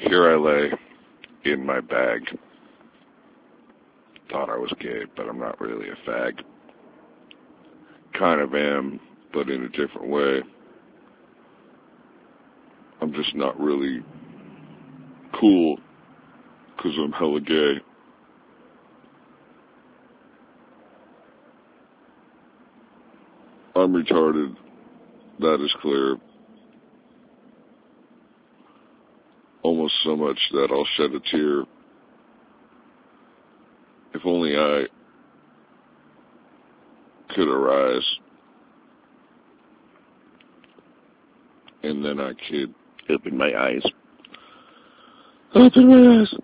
Here I lay in my bag. Thought I was gay, but I'm not really a fag. Kind of am, but in a different way. I'm just not really cool, 'cause I'm hella gay. I'm retarded. That is clear. Almost so much that I'll shed a tear. If only I could arise, and then I could open my eyes. Open my eyes.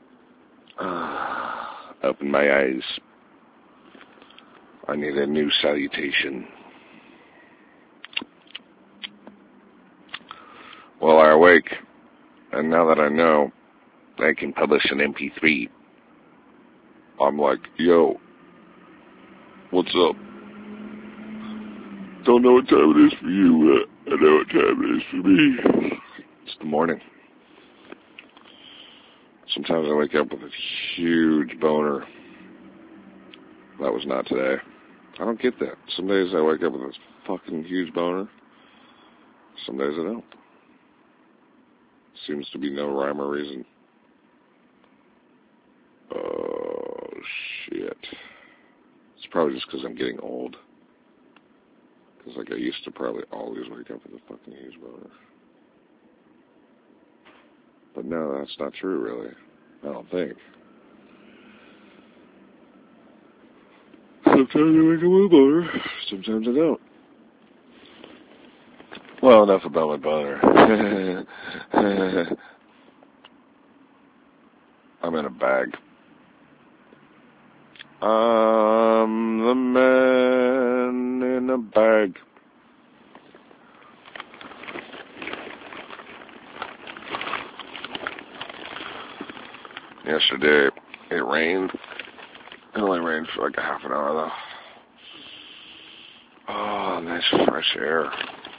Open my eyes. I need a new salutation. Well, I awake, and now that I know I can publish an MP3, I'm like, yo, what's up? Don't know what time it is for you, but I know what time it is for me. It's the morning. Sometimes I wake up with a huge boner. That was not today. I don't get that. Some days I wake up with this fucking huge boner. Some days I don't. Seems to be no rhyme or reason. Oh, shit. It's probably just because I'm getting old. Because, like, I used to probably always wake up with a fucking huge boner. But no, that's not true, really. I don't think. Sometimes I wake up with a boner. Sometimes I don't. Well, enough about my boner. I'm in a bag. I'm the man in a bag. Yesterday, it rained. It only rained for like a half an hour, though. Oh, nice fresh air.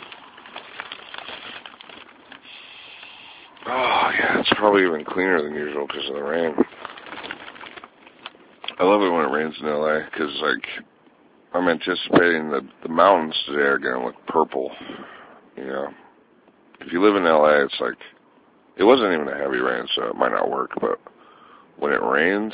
Oh, yeah, it's probably even cleaner than usual because of the rain. I love it when it rains in LA because, like, I'm anticipating that the mountains today are going to look purple. You know, if you live in LA, it's like, it wasn't even a heavy rain, so it might not work, but when it rains,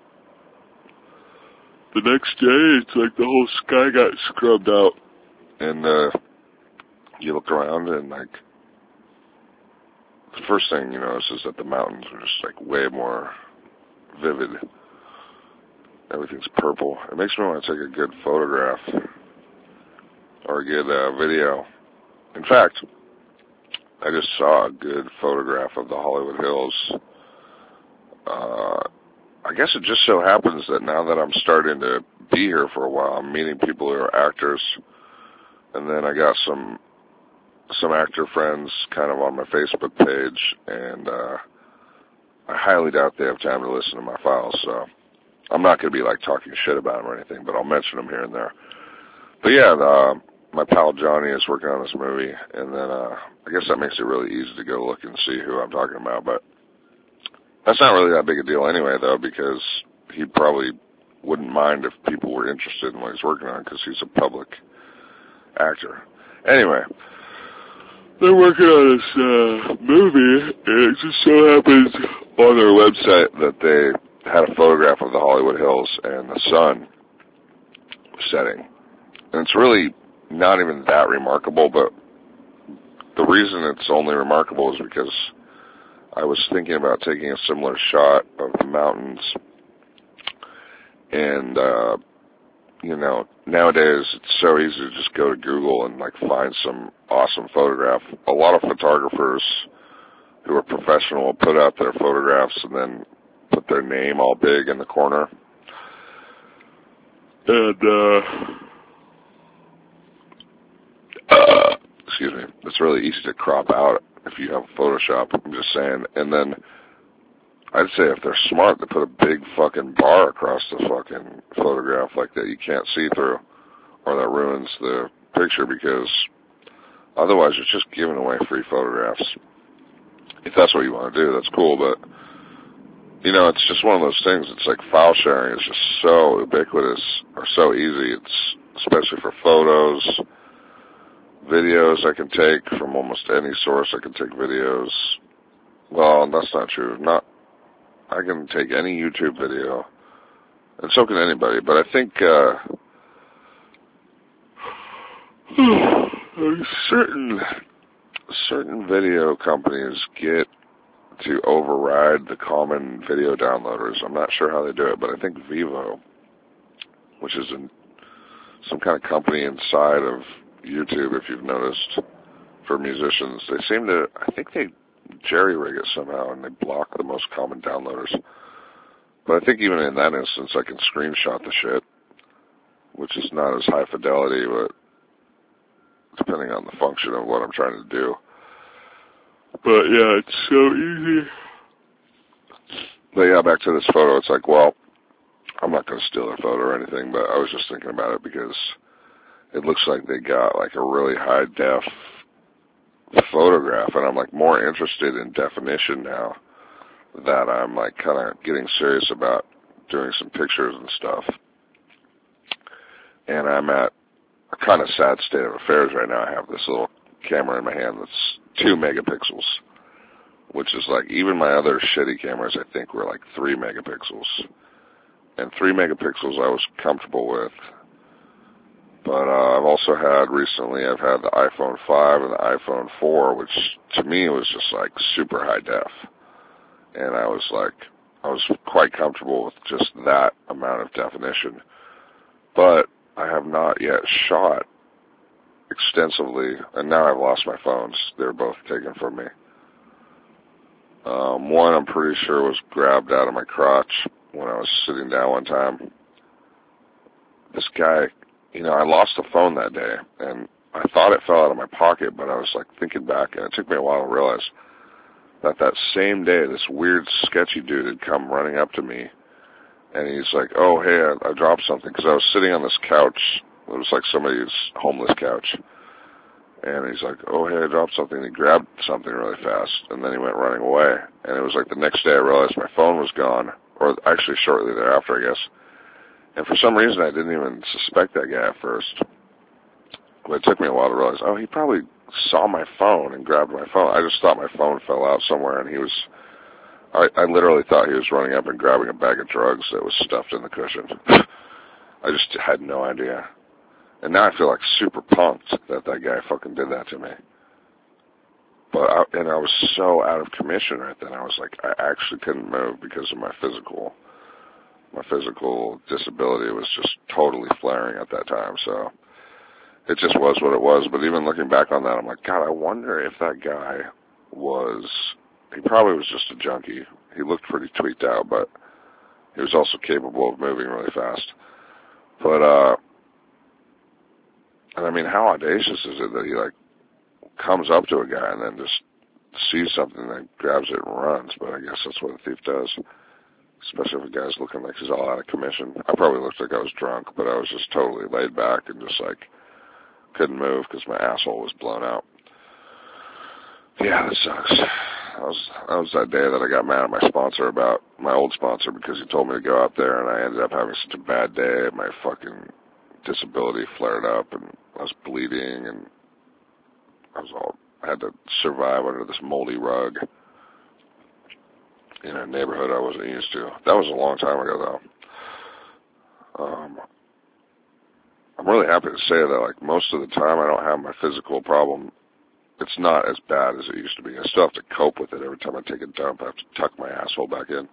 the next day, it's like the whole sky got scrubbed out, and you look around and, like, the first thing you notice is that the mountains are just, like, way more vivid. Everything's purple. It makes me want to take a good photograph or a good video. In fact, I just saw a good photograph of the Hollywood Hills. I guess it just so happens that now that I'm starting to be here for a while, I'm meeting people who are actors, and then I got some actor friends kind of on my Facebook page, and I highly doubt they have time to listen to my files, so I'm not going to be like talking shit about them or anything, but I'll mention them here and there. But yeah, my pal Johnny is working on this movie, and then I guess that makes it really easy to go look and see who I'm talking about, but that's not really that big a deal anyway, though, because he probably wouldn't mind if people were interested in what he's working on, because he's a public actor. Anyway, they're working on this movie, and it just so happens on their website that they had a photograph of the Hollywood Hills and the sun setting. And it's really not even that remarkable, but the reason it's only remarkable is because I was thinking about taking a similar shot of the mountains, and, you know, nowadays it's so easy to just go to Google and, like, find some awesome photograph. A lot of photographers who are professional will put out their photographs and then put their name all big in the corner. And, excuse me, it's really easy to crop out if you have Photoshop, I'm just saying. And then I'd say if they're smart, they put a big fucking bar across the fucking photograph like that you can't see through, or that ruins the picture, because otherwise it's just giving away free photographs. if that's what you want to do, that's cool, but, you know, it's just one of those things. It's like file sharing is just so ubiquitous, or so easy. It's, especially for photos, videos I can take from almost any source. I can take videos. Well, that's not true. I can take any YouTube video, and so can anybody, but I think, certain video companies get to override the common video downloaders. I'm not sure how they do it, but I think Vivo, which is some kind of company inside of YouTube, if you've noticed, for musicians, they seem to, I think they jerry-rig it somehow, and they block the most common downloaders. But I think even in that instance, I can screenshot the shit, which is not as high fidelity, but depending on the function of what I'm trying to do. But yeah, it's so easy. But yeah, back to this photo, it's like, well, I'm not going to steal their photo or anything, but I was just thinking about it because it looks like they got like a really high def photograph, and I'm like more interested in definition now that I'm like kind of getting serious about doing some pictures and stuff. And I'm at a kind of sad state of affairs right now. I have this little camera in my hand that's 2 megapixels, which is like, even my other shitty cameras I think were like 3 megapixels. And 3 megapixels I was comfortable with. But I've also had recently, I've had the iPhone 5 and the iPhone 4, which to me was just like super high def. And I was quite comfortable with just that amount of definition. But I have not yet shot extensively, and now I've lost my phones. They're both taken from me. One I'm pretty sure was grabbed out of my crotch when I was sitting down one time. This guy, you know, I lost the phone that day, and I thought it fell out of my pocket, but I was like thinking back, and it took me a while to realize that same day, this weird, sketchy dude had come running up to me, and he's like, oh, hey, I dropped something, because I was sitting on this couch. It was like somebody's homeless couch. And he's like, oh, hey, I dropped something. He grabbed something really fast, and then he went running away. And it was like the next day I realized my phone was gone, or actually shortly thereafter, I guess. And for some reason, I didn't even suspect that guy at first. But it took me a while to realize, oh, he probably saw my phone and grabbed my phone. I just thought my phone fell out somewhere, and I literally thought he was running up and grabbing a bag of drugs that was stuffed in the cushion. I just had no idea. And now I feel like super punked that guy fucking did that to me. But I was so out of commission right then. I was like, I actually couldn't move because of my physical disability was just totally flaring at that time. So it just was what it was. But even looking back on that, I'm like, God, I wonder if that guy he probably was just a junkie. He looked pretty tweaked out, but he was also capable of moving really fast. But, and I mean, how audacious is it that he like comes up to a guy and then just sees something and grabs it and runs? But I guess that's what a thief does, especially if a guy's looking like he's all out of commission. I probably looked like I was drunk, but I was just totally laid back and just like couldn't move because my asshole was blown out. Yeah, that sucks. That was that day that I got mad at my sponsor about my old sponsor because he told me to go out there, and I ended up having such a bad day. My fucking disability flared up, and I was bleeding, and I had to survive under this moldy rug in a neighborhood I wasn't used to. That was a long time ago, though. I'm really happy to say that, like, most of the time I don't have my physical problem. It's not as bad as it used to be. I still have to cope with it every time I take a dump. I have to tuck my asshole back in.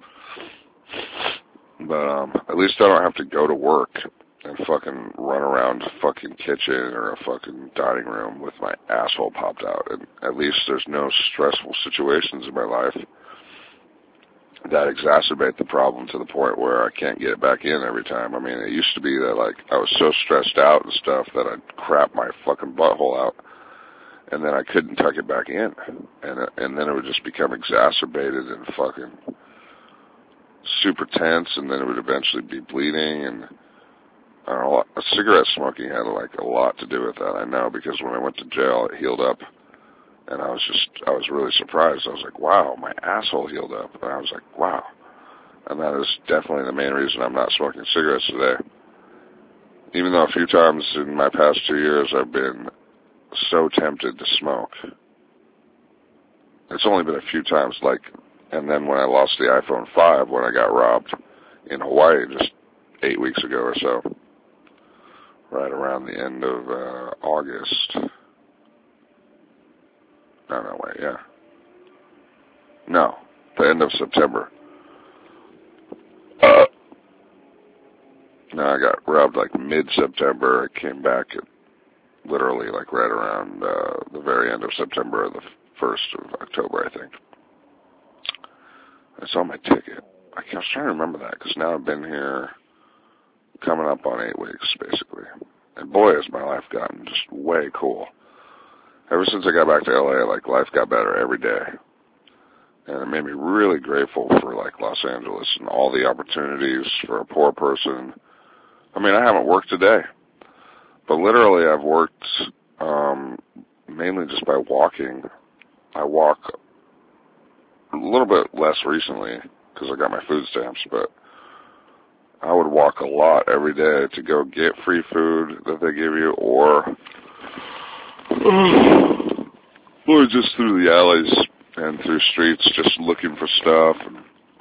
But at least I don't have to go to work and fucking run around a fucking kitchen or a fucking dining room with my asshole popped out. And at least there's no stressful situations in my life that exacerbate the problem to the point where I can't get it back in every time. I mean, it used to be that, like, I was so stressed out and stuff that I'd crap my fucking butthole out, and then I couldn't tuck it back in. And then it would just become exacerbated and fucking super tense, and then it would eventually be bleeding, and I don't know, cigarette smoking had like a lot to do with that, I know, because when I went to jail, it healed up And I was really surprised. I was like, wow, my asshole healed up. And I was like, wow. And that is definitely the main reason I'm not smoking cigarettes today. Even though a few times in my past 2 years I've been so tempted to smoke. It's only been a few times, and then when I lost the iPhone 5 when I got robbed in Hawaii just 8 weeks ago or so, right around the end of August. No, wait, yeah. No, the end of September. No, I got robbed like mid-September. I came back at literally like right around the very end of September or the 1st of October, I think. I saw my ticket. I was trying to remember that because now I've been here coming up on 8 weeks, basically. And boy, has my life gotten just way cool. Ever since I got back to LA, like, life got better every day. And it made me really grateful for, like, Los Angeles and all the opportunities for a poor person. I mean, I haven't worked a day. But literally, I've worked mainly just by walking. I walk a little bit less recently because I got my food stamps, but I would walk a lot every day to go get free food that they give you, or just through the alleys and through streets just looking for stuff. And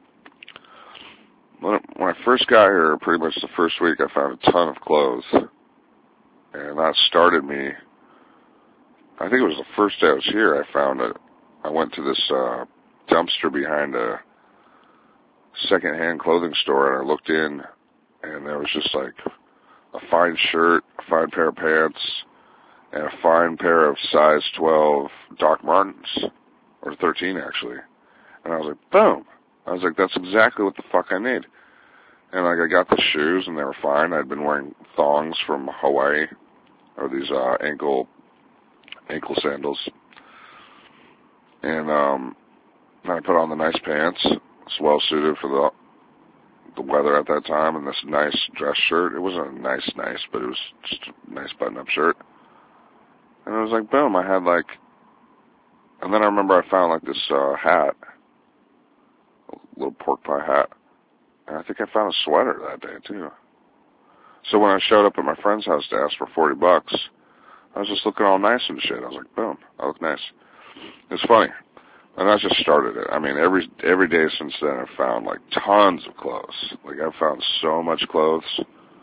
when I first got here, pretty much the first week, I found a ton of clothes. And that started me, I think it was the first day I was here, I went to this dumpster behind a secondhand clothing store, and I looked in, and there was just like a fine shirt, a fine pair of pants, and a fine pair of size 12 Doc Martens, or 13 actually. And I was like, boom. I was like, that's exactly what the fuck I need. And like, I got the shoes, and they were fine. I'd been wearing thongs from Hawaii, or these ankle sandals. And I put on the nice pants. It's well suited for the weather at that time, and this nice dress shirt. It wasn't nice, but it was just a nice button-up shirt. And I was like, boom, I had like, and then I remember I found like this hat, a little pork pie hat, and I think I found a sweater that day too. So when I showed up at my friend's house to ask for $40, I was just looking all nice and shit. I was like, boom, I look nice. It's funny. And I just started it. I mean, every day since then I've found like tons of clothes. Like I've found so much clothes.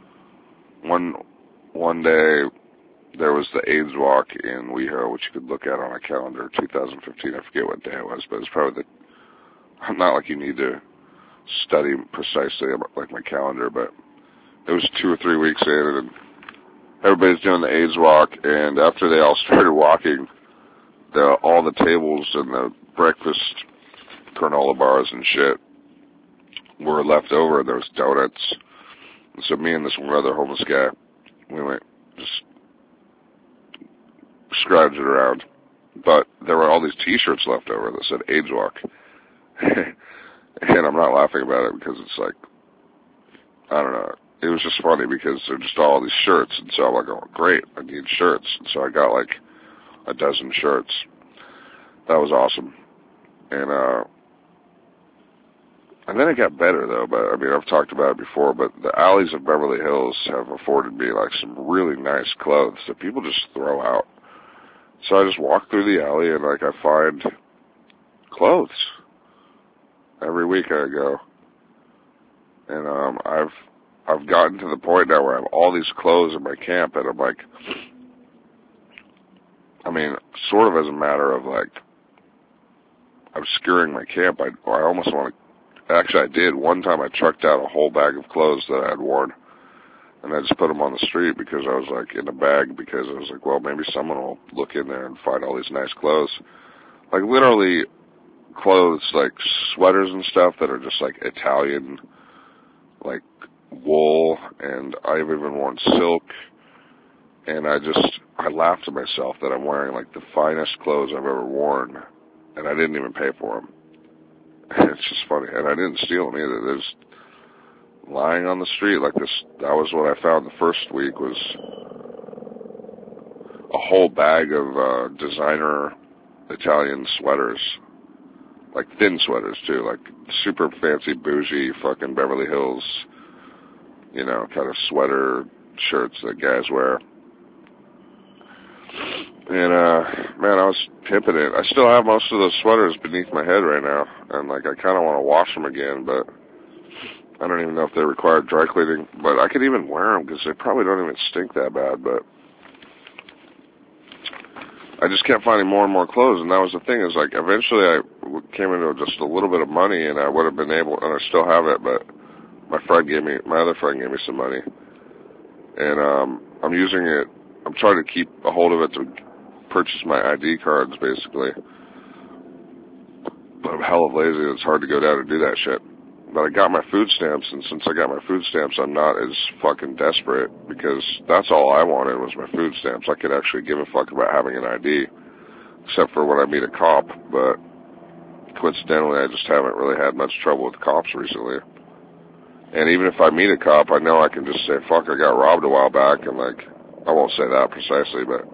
One day there was the AIDS walk in WeHo, which you could look at on a calendar, 2015. I forget what day it was, but it's probably not like you need to study precisely about like my calendar, but it was 2 or 3 weeks in, and everybody's doing the AIDS walk, and after they all started walking, all the tables and the breakfast granola bars and shit were left over. There was donuts. And so me and this one other homeless guy, we went just scrounged it around. But there were all these t-shirts left over that said AIDS walk. And I'm not laughing about it because it's like, I don't know. It was just funny because they're just all these shirts. And so I'm like, oh, great, I need shirts. And so I got like a dozen shirts. That was awesome. And then it got better though, but I mean, I've talked about it before, but the alleys of Beverly Hills have afforded me like some really nice clothes that people just throw out. So I just walk through the alley and like I find clothes. Every week I go. And I've gotten to the point now where I have all these clothes in my camp, and I'm like, I mean, sort of as a matter of like obscuring my camp, I almost want to, actually I did. One time I trucked out a whole bag of clothes that I had worn, and I just put them on the street because I was like in a bag, because I was like, well, maybe someone will look in there and find all these nice clothes. Like literally clothes, like sweaters and stuff that are just like Italian, like wool, and I've even worn silk. And I laughed to myself that I'm wearing like the finest clothes I've ever worn, and I didn't even pay for them. It's just funny. And I didn't steal them either. They're just lying on the street like this. That was what I found the first week, was a whole bag of designer Italian sweaters. Like thin sweaters too, like super fancy bougie fucking Beverly Hills, you know, kind of sweater shirts that guys wear. And, man, I was pimping it. I still have most of those sweaters beneath my head right now. And, like, I kind of want to wash them again, but I don't even know if they require dry cleaning. But I could even wear them because they probably don't even stink that bad. But I just kept finding more and more clothes. And that was the thing, is, like, eventually I came into just a little bit of money, and I would have been able, and I still have it, but my other friend gave me some money. And, I'm using it, I'm trying to keep a hold of it to purchase my ID cards, basically. But I'm hella lazy, and it's hard to go down and do that shit. But I got my food stamps, and since I got my food stamps, I'm not as fucking desperate, because that's all I wanted was my food stamps. I could actually give a fuck about having an ID, except for when I meet a cop, but coincidentally, I just haven't really had much trouble with cops recently. And even if I meet a cop, I know I can just say, fuck, I got robbed a while back, and, like, I won't say that precisely, but...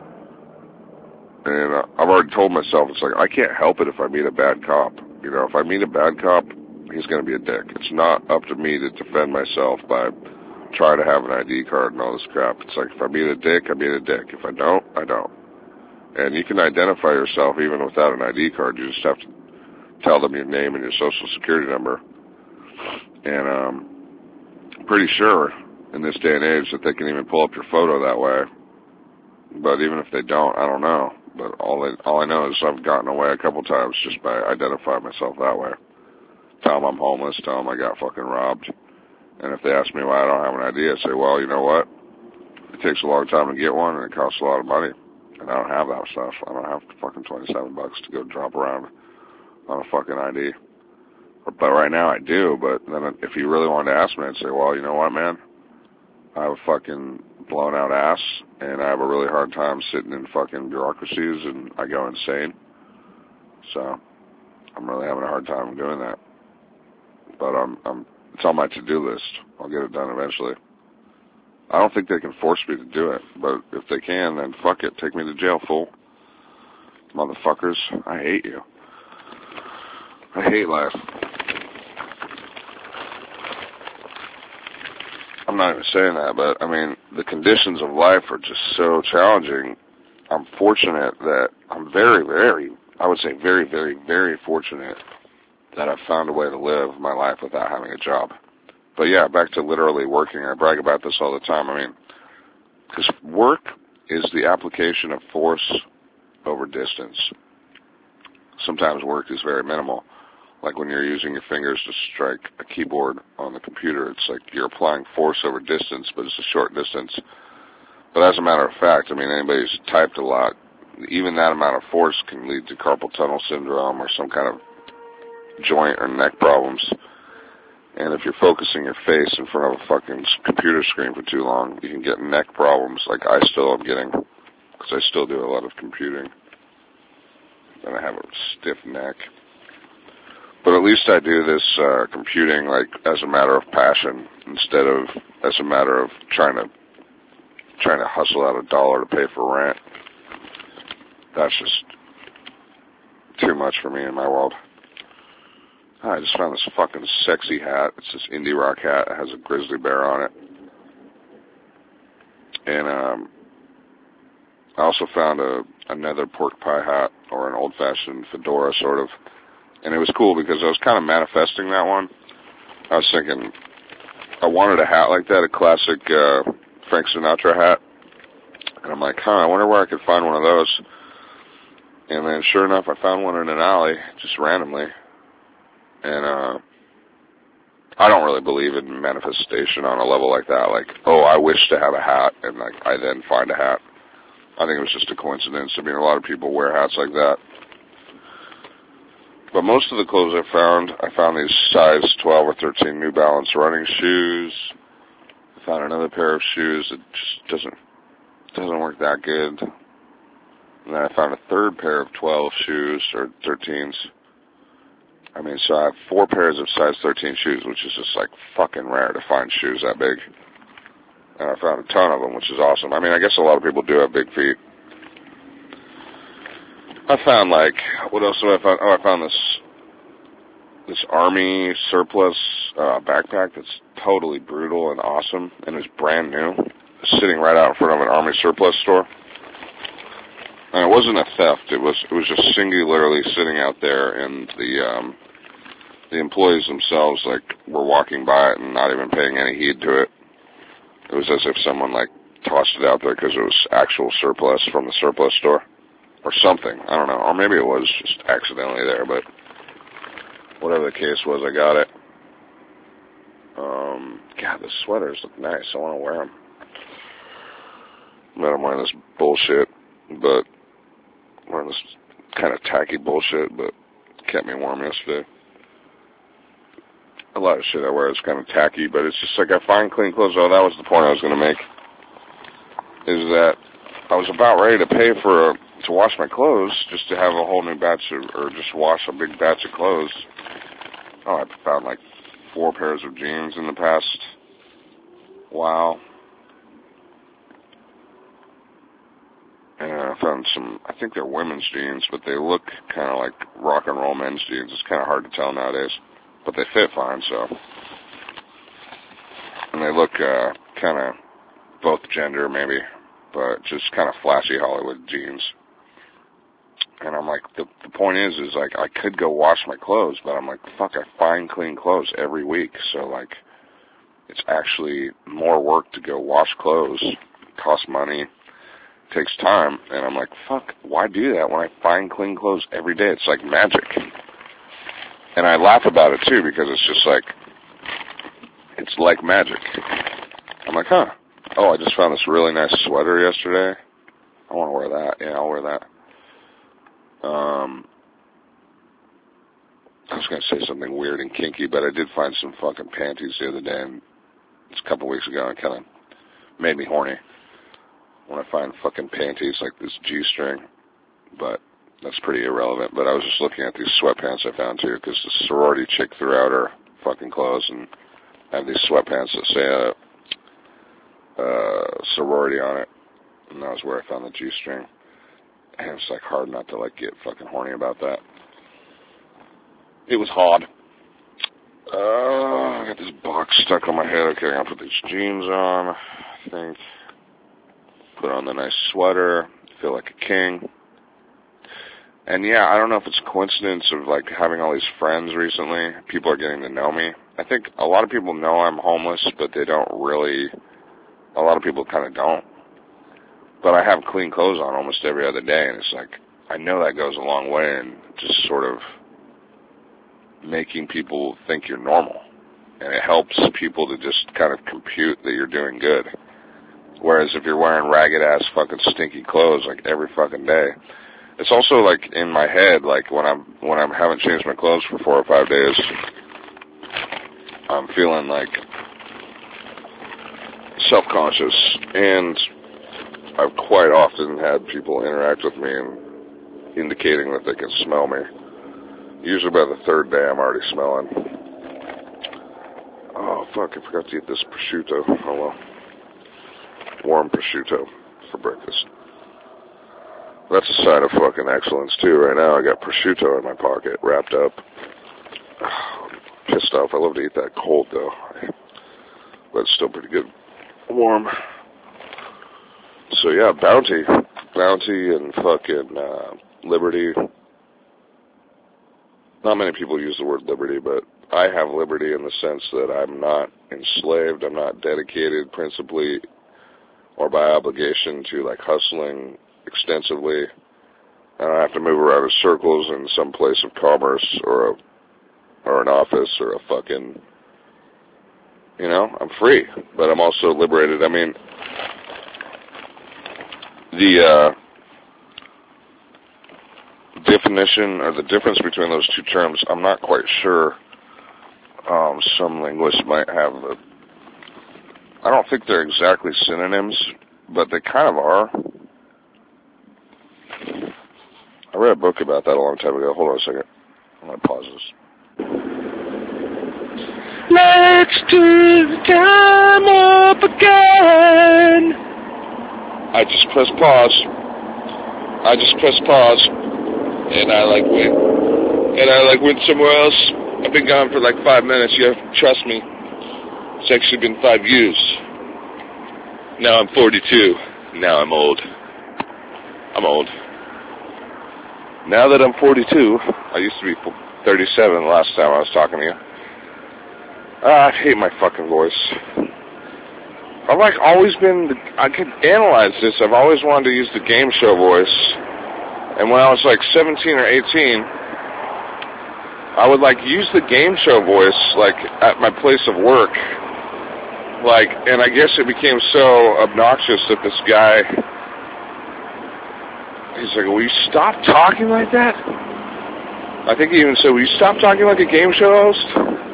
And I've already told myself, it's like, I can't help it if I meet a bad cop. You know, if I meet a bad cop, he's going to be a dick. It's not up to me to defend myself by trying to have an ID card and all this crap. It's like, if I meet a dick, I meet a dick. If I don't, I don't. And you can identify yourself even without an ID card. You just have to tell them your name and your social security number. And I'm pretty sure in this day and age that they can even pull up your photo that way. But even if they don't, I don't know. But all I know is I've gotten away a couple times just by identifying myself that way. Tell them I'm homeless, tell them I got fucking robbed. And if they ask me why I don't have an ID, I say, well, you know what? It takes a long time to get one, and it costs a lot of money. And I don't have that stuff. I don't have fucking $27 to go drop around on a fucking ID. But right now I do, but then if you really wanted to ask me, I'd say, well, you know what, man? I have a fucking blown out ass, and I have a really hard time sitting in fucking bureaucracies, and I go insane. So I'm really having a hard time doing that. But it's on my to-do list. I'll get it done eventually. I don't think they can force me to do it, but if they can, then fuck it. Take me to jail, fool. Motherfuckers, I hate you. I hate life. I'm not even saying that, but I mean, the conditions of life are just so challenging. I'm fortunate that I'm I would say very, very, very fortunate that I've found a way to live my life without having a job. But yeah, back to literally working. I brag about this all the time. I mean, because work is the application of force over distance. Sometimes work is very minimal. Like when you're using your fingers to strike a keyboard on the computer, it's like you're applying force over distance, but it's a short distance. But as a matter of fact, I mean, anybody who's typed a lot, even that amount of force can lead to carpal tunnel syndrome or some kind of joint or neck problems. And if you're focusing your face in front of a fucking computer screen for too long, you can get neck problems like I still am getting, because I still do a lot of computing. And I have a stiff neck. But at least I do this computing like as a matter of passion instead of as a matter of trying to hustle out $1 to pay for rent. That's just too much for me in my world. I just found this fucking sexy hat. It's this indie rock hat. It has a grizzly bear on it. And I also found another pork pie hat, or an old-fashioned fedora sort of. And it was cool because I was kind of manifesting that one. I was thinking I wanted a hat like that, a classic Frank Sinatra hat. And I'm like, I wonder where I could find one of those. And then sure enough, I found one in an alley, just randomly. And I don't really believe in manifestation on a level like that. Like, oh, I wish to have a hat, and like I then find a hat. I think it was just a coincidence. I mean, a lot of people wear hats like that. But most of the clothes I found these size 12 or 13 New Balance running shoes. I found another pair of shoes that just doesn't work that good. And then I found a third pair of 12 shoes, or 13s. I mean, so I have 4 pairs of size 13 shoes, which is just like fucking rare to find shoes that big. And I found a ton of them, which is awesome. I mean, I guess a lot of people do have big feet. I found, like, what else have I found? Oh, I found this Army surplus backpack that's totally brutal and awesome, and it's brand new. It's sitting right out in front of an Army surplus store. And it wasn't a theft. It was just singularly sitting out there, and the employees themselves, like, were walking by it and not even paying any heed to it. It was as if someone, like, tossed it out there because it was actual surplus from the surplus store. Or something. I don't know. Or maybe it was just accidentally there, but whatever the case was, I got it. God, the sweaters look nice. I want to wear them. I'm wearing this bullshit, but wearing this kind of tacky bullshit, but kept me warm yesterday. A lot of shit I wear is kind of tacky, but it's just like I find clean clothes. Oh, that was the point I was going to make. Is that I was about ready to pay to wash my clothes, just to have a whole new batch or just wash a big batch of clothes. Oh, I found like 4 pairs of jeans in the past while. And I found some, I think they're women's jeans, but they look kind of like rock and roll men's jeans. It's kind of hard to tell nowadays. But they fit fine, so. And they look kind of both gender, maybe, but just kind of flashy Hollywood jeans. And I'm like, the point is like, I could go wash my clothes, but I'm like, fuck, I find clean clothes every week. So, like, it's actually more work to go wash clothes. It costs money. It takes time. And I'm like, fuck, why do that when I find clean clothes every day? It's like magic. And I laugh about it, too, because it's just like, it's like magic. I'm like, huh. Oh, I just found this really nice sweater yesterday. I want to wear that. Yeah, I'll wear that. I was going to say something weird and kinky, but I did find some fucking panties the other day, and it's a couple weeks ago, and it kind of made me horny when I find fucking panties like this G-string, but that's pretty irrelevant. But I was just looking at these sweatpants I found, too, because the sorority chick threw out her fucking clothes, and I have these sweatpants that say sorority on it, and that was where I found the G-string. And it's like hard not to like get fucking horny about that. It was hard. I got this box stuck on my head. Okay, I'm gonna put these jeans on, I think. Put on the nice sweater. Feel like a king. And yeah, I don't know if it's a coincidence of like having all these friends recently. People are getting to know me. I think a lot of people know I'm homeless, but they don't really. A lot of people kind of don't. But I have clean clothes on almost every other day, and it's like, I know that goes a long way in just sort of making people think you're normal. And it helps people to just kind of compute that you're doing good. Whereas if you're wearing ragged-ass fucking stinky clothes like every fucking day, it's also like in my head, like when I haven't changed my clothes for 4 or 5 days, I'm feeling like self-conscious, and I've quite often had people interact with me and indicating that they can smell me. Usually by the 3rd day, I'm already smelling. Oh, fuck, I forgot to eat this prosciutto. Oh, well. Warm prosciutto for breakfast. That's a sign of fucking excellence, too. Right now, I got prosciutto in my pocket, wrapped up. Oh, I'm pissed off. I love to eat that cold, though. But it's still pretty good. Warm. So yeah, Bounty and fucking liberty. Not many people use the word liberty, but I have liberty in the sense that I'm not enslaved, I'm not dedicated principally or by obligation to like hustling extensively. I don't have to move around in circles in some place of commerce or an office or a fucking, you know, I'm free, but I'm also liberated. I mean, the definition or the difference between those two terms, I'm not quite sure. Some linguists might have I don't think they're exactly synonyms, but they kind of are. I read a book about that a long time ago. Hold on a second. I'm going to pause this. Let's do the time up again. I just pressed pause. and I went somewhere else. I've been gone for like 5 minutes. You have to trust me. It's actually been 5 years. Now I'm 42. Now I'm old. I'm old. Now that I'm 42, I used to be 37 the last time I was talking to you. I hate my fucking voice. I've like always been, I could analyze this, I've always wanted to use the game show voice. And when I was like 17 or 18, I would like use the game show voice like at my place of work. Like, and I guess it became so obnoxious that this guy, he's like, will you stop talking like that? I think he even said, will you stop talking like a game show host?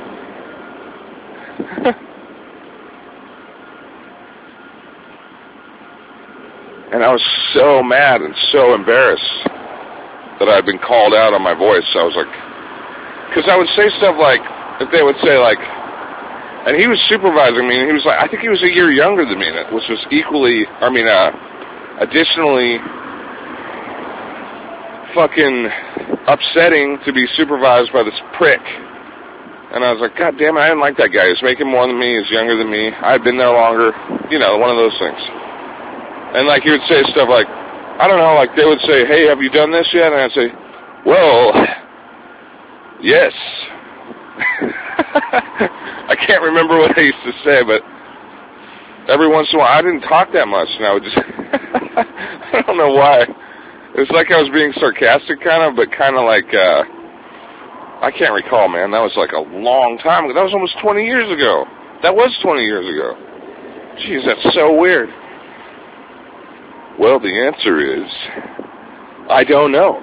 And I was so mad and so embarrassed that I'd been called out on my voice. I was like, because I would say stuff like, if they would say like, and he was supervising me, and he was like, I think he was a year younger than me, which was additionally fucking upsetting to be supervised by this prick. And I was like, God damn it, I didn't like that guy. He's making more than me, he's younger than me, I've been there longer, you know, one of those things. And like he would say stuff like, I don't know, like they would say, hey, have you done this yet? And I'd say, well, yes. I can't remember what I used to say, but every once in a while, I didn't talk that much, and I would just, I don't know why. It was like I was being sarcastic kind of, but kind of like, I can't recall, man. That was like a long time ago. That was almost 20 years ago. That was 20 years ago. Jeez, that's so weird. Well, the answer is, I don't know.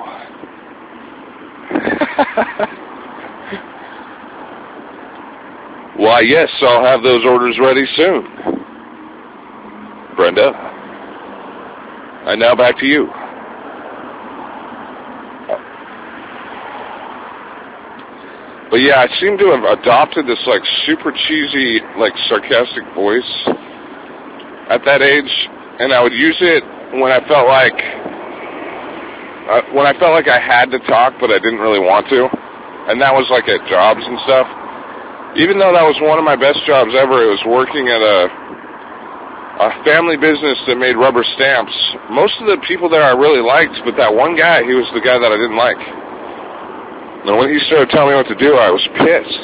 Why, yes, I'll have those orders ready soon. Brenda. And now back to you. But yeah, I seem to have adopted this like super cheesy, like sarcastic voice at that age, and I would use it when I felt like I had to talk, but I didn't really want to, and that was like at jobs and stuff. Even though that was one of my best jobs ever, it was working at a family business that made rubber stamps. Most of the people there I really liked, but that one guy, he was the guy that I didn't like. And when he started telling me what to do, I was pissed.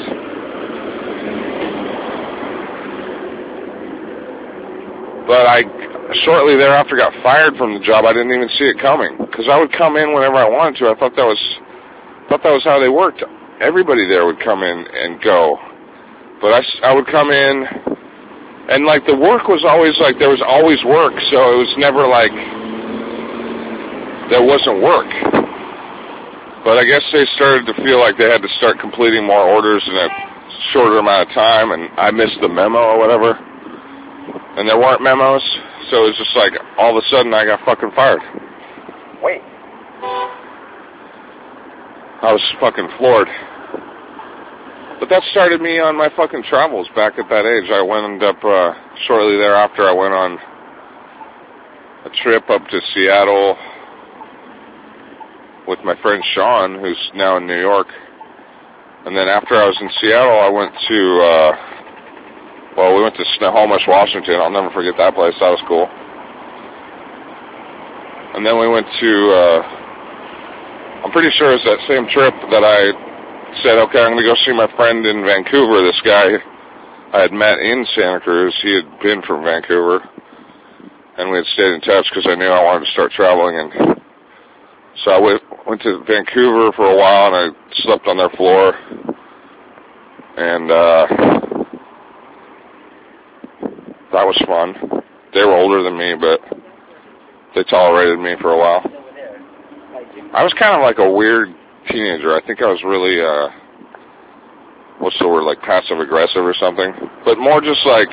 But I shortly thereafter got fired from the job. I didn't even see it coming, because I would come in whenever I wanted to. I thought that was how they worked. Everybody there would come in and go. But I would come in, and like the work was always like, there was always work, so it was never like there wasn't work. But I guess they started to feel like they had to start completing more orders in a shorter amount of time, and I missed the memo or whatever. And there weren't memos, so it was just like, all of a sudden I got fucking fired. Wait. I was fucking floored. But that started me on my fucking travels back at that age. I wound up, shortly thereafter, I went on a trip up to Seattle with my friend Sean, who's now in New York. And then after I was in Seattle, I went to, we went to Snohomish, Washington. I'll never forget that place. That was cool. And then we went to, I'm pretty sure it was that same trip that I said, okay, I'm going to go see my friend in Vancouver, this guy I had met in Santa Cruz. He had been from Vancouver. And we had stayed in touch because I knew I wanted to start traveling. And so I went to Vancouver for a while, and I slept on their floor. And that was fun. They were older than me, but they tolerated me for a while. I was kind of like a weird teenager. I think I was really, what's the word, like passive-aggressive or something. But more just like,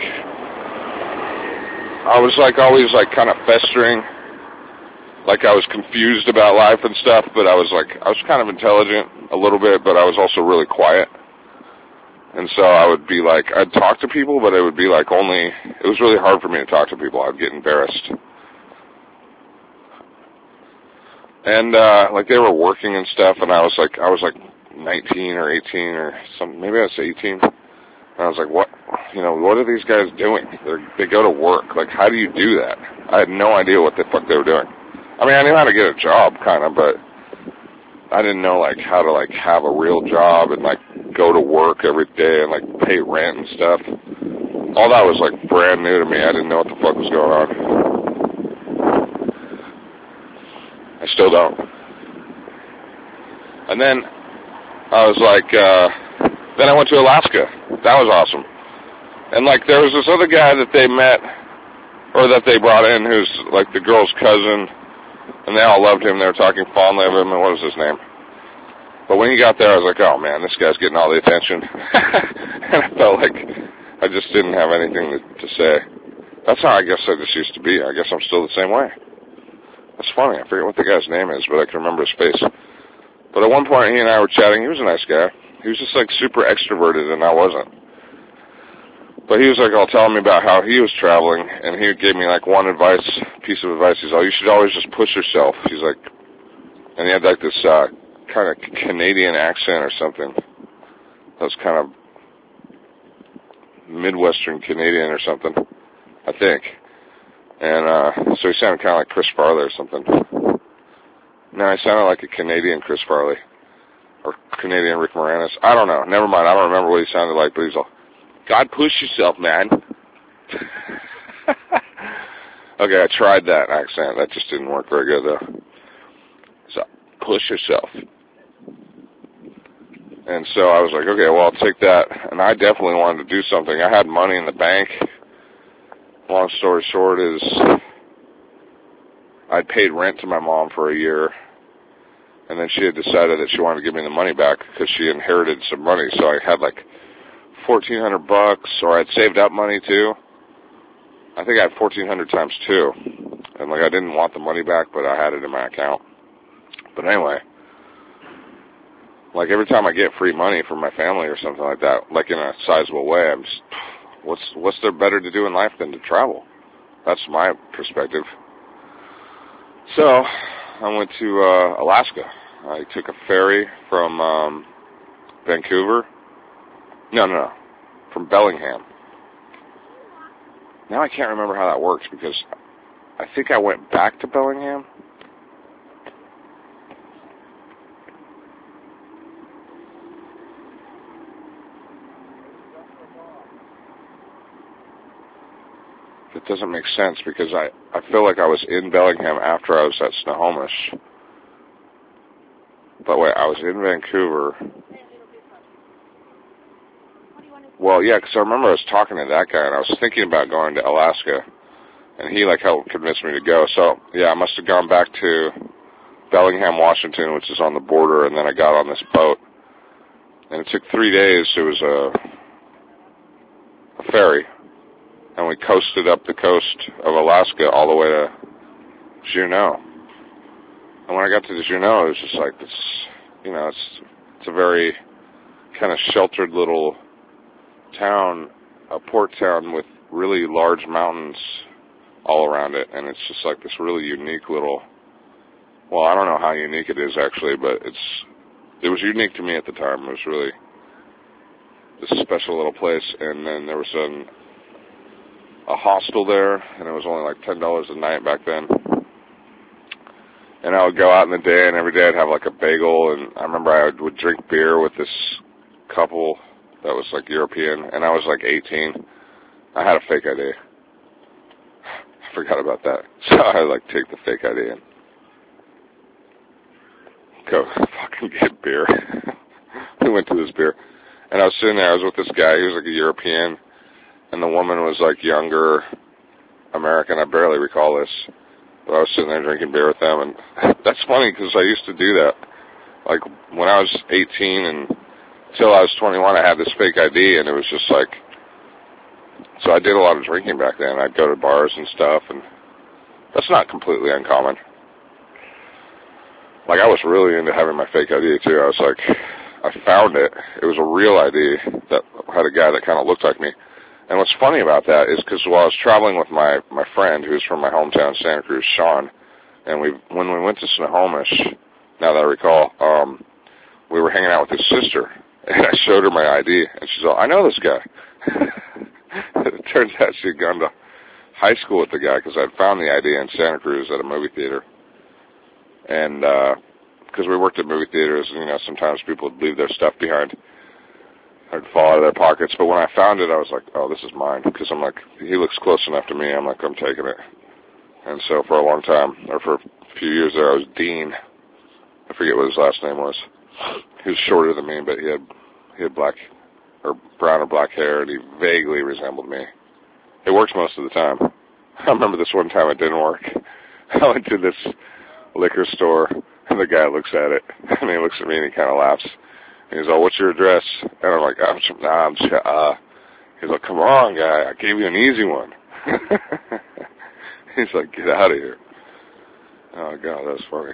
I was like always like kind of festering. Like I was confused about life and stuff, but I was kind of intelligent a little bit, but I was also really quiet. And so I would be like, I'd talk to people, but it would be like it was really hard for me to talk to people. I'd get embarrassed. And, like, they were working and stuff, and I was like 19 or 18 or something. Maybe I was 18. And I was like, what are these guys doing? They go to work. Like, how do you do that? I had no idea what the fuck they were doing. I mean, I knew how to get a job, kind of, but I didn't know, like, how to, like, have a real job and, like, go to work every day and, like, pay rent and stuff. All that was, like, brand new to me. I didn't know what the fuck was going on. I still don't. And then I was like, then I went to Alaska. That was awesome. And, like, there was this other guy that they met, or that they brought in, who's, like, the girl's cousin, and they all loved him. They were talking fondly of him, and what was his name? But when he got there, I was like, oh, man, this guy's getting all the attention. And I felt like I just didn't have anything to say. That's how I guess I just used to be. I guess I'm still the same way. That's funny. I forget what the guy's name is, but I can remember his face. But at one point, he and I were chatting. He was a nice guy. He was just, like, super extroverted, and I wasn't. But he was, like, all telling me about how he was traveling, and he gave me, like, one piece of advice. He's like, you should always just push yourself. He's like, and he had, like, this kind of Canadian accent or something. That was kind of Midwestern Canadian or something, I think. And so he sounded kind of like Chris Farley or something. No, he sounded like a Canadian Chris Farley. Or Canadian Rick Moranis. I don't know. Never mind. I don't remember what he sounded like, but he's all, God, push yourself, man. Okay, I tried that accent. That just didn't work very good, though. So, push yourself. And so I was like, okay, well, I'll take that. And I definitely wanted to do something. I had money in the bank. Long story short is I'd paid rent to my mom for a year. And then she had decided that she wanted to give me the money back because she inherited some money. So I had like $1,400, or I'd saved up money too. I think I had 1,400 times two. And like I didn't want the money back, but I had it in my account. But anyway, like every time I get free money from my family or something like that, like in a sizable way, I'm just, what's there better to do in life than to travel? That's my perspective. So I went to Alaska. I took a ferry from Vancouver. No, from Bellingham. Now I can't remember how that works because I think I went back to Bellingham. It doesn't make sense because I feel like I was in Bellingham after I was at Snohomish. But wait, I was in Vancouver. Well, yeah, because I remember I was talking to that guy, and I was thinking about going to Alaska, and he, like, helped convince me to go. So, yeah, I must have gone back to Bellingham, Washington, which is on the border, and then I got on this boat. And it took 3 days. It was a ferry, and we coasted up the coast of Alaska all the way to Juneau. And when I got to Juneau, it was just like this, you know, it's a very kind of sheltered little town, a port town with really large mountains all around it, and it's just like this really unique little, well, I don't know how unique it is actually, but it was unique to me at the time. It was really this special little place, and then there was a hostel there, and it was only like $10 a night back then. And I would go out in the day, and every day I'd have like a bagel, and I remember I would drink beer with this couple that was like European, and I was like 18. I had a fake ID. I forgot about that. So I like take the fake ID and go fucking get beer. We went to this beer, and I was sitting there, I was with this guy, he was like a European, and the woman was like younger, American, I barely recall this. But I was sitting there drinking beer with them, and that's funny because I used to do that. Like, when I was 18 and until I was 21, I had this fake ID, and it was just like, so I did a lot of drinking back then. I'd go to bars and stuff, and that's not completely uncommon. Like, I was really into having my fake ID, too. I was like, I found it. It was a real ID that had a guy that kind of looked like me. And what's funny about that is because while I was traveling with my friend, who's from my hometown, Santa Cruz, Sean, And when we went to Snohomish, now that I recall, we were hanging out with his sister, and I showed her my ID, and she's all, I know this guy. It turns out she had gone to high school with the guy, because I'd found the ID in Santa Cruz at a movie theater. And, because we worked at movie theaters, and, you know, sometimes people would leave their stuff behind. I'd fall out of their pockets, but when I found it, I was like, oh, this is mine, because I'm like, he looks close enough to me, I'm like, I'm taking it. And so for a long time, or for a few years there, I was Dean. I forget what his last name was. He was shorter than me, but he had black, or brown or black hair, and he vaguely resembled me. It works most of the time. I remember this one time it didn't work. I went to this liquor store, and the guy looks at it, and he looks at me, and he kind of laughs. And he's like, what's your address? And I'm like, he's like, come on, guy, I gave you an easy one. He's like, get out of here. Oh, God, that's funny.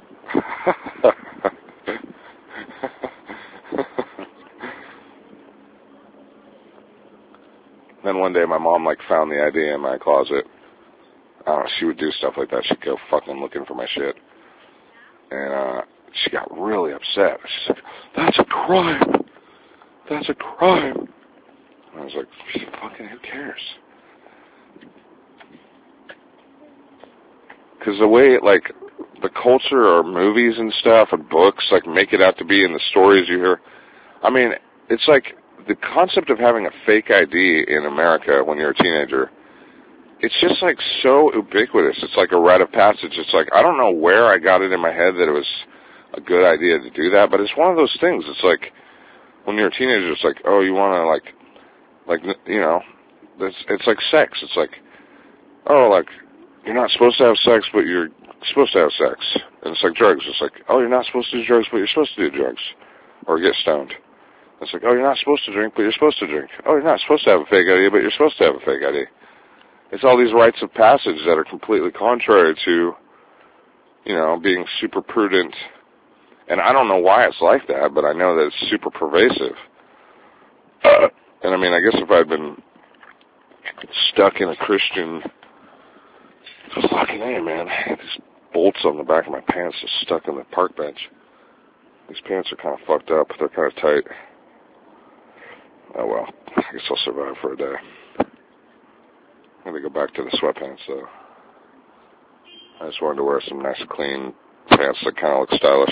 Then one day my mom, like, found the ID in my closet. I don't know, she would do stuff like that. She'd go fucking looking for my shit. And, she got really upset. She's like, that's a crime. That's a crime. And I was like, fucking who cares? Because the way, like, the culture or movies and stuff and books, like, make it out to be in the stories you hear. I mean, it's like the concept of having a fake ID in America when you're a teenager, it's just, like, so ubiquitous. It's like a rite of passage. It's like, I don't know where I got it in my head that it was a good idea to do that, but it's one of those things. It's like, when you're a teenager, it's like, oh, you want to, like, you know, it's like sex. It's like, oh, like, you're not supposed to have sex, but you're supposed to have sex. And it's like drugs. It's like, oh, you're not supposed to do drugs, but you're supposed to do drugs. Or get stoned. It's like, oh, you're not supposed to drink, but you're supposed to drink. Oh, you're not supposed to have a fake ID, but you're supposed to have a fake ID. It's all these rites of passage that are completely contrary to, you know, being super prudent. And I don't know why it's like that, but I know that it's super pervasive. And I mean, I guess if I'd been stuck in a Christian, fucking A, man, these bolts on the back of my pants just stuck in the park bench. These pants are kind of fucked up. They're kind of tight. Oh well, I guess I'll survive for a day. I'm gonna go back to the sweatpants though. I just wanted to wear some nice clean pants that kind of look stylish.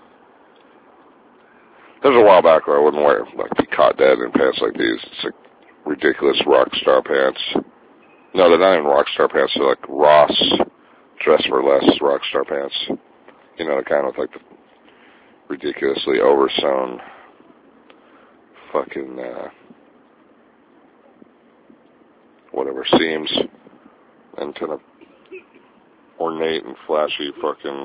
There was a while back where I wouldn't wear, like, be caught dead in pants like these. It's like ridiculous rock star pants. No, they're not even rock star pants. They're like Ross Dress for Less rock star pants. You know, the kind with like the ridiculously oversewn fucking, whatever, seams and kind of ornate and flashy fucking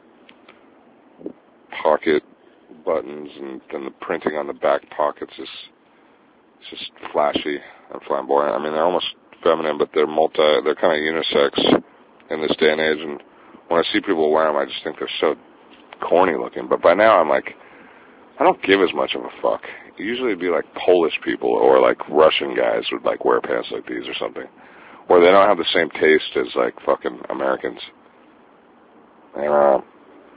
pocket buttons, and then the printing on the back pockets is just flashy and flamboyant. I mean, they're almost feminine, but they're kind of unisex in this day and age, and when I see people wear them, I just think they're so corny looking. But by now, I'm like, I don't give as much of a fuck. Usually it'd be like Polish people or like Russian guys would like wear pants like these or something, or they don't have the same taste as like fucking Americans. And,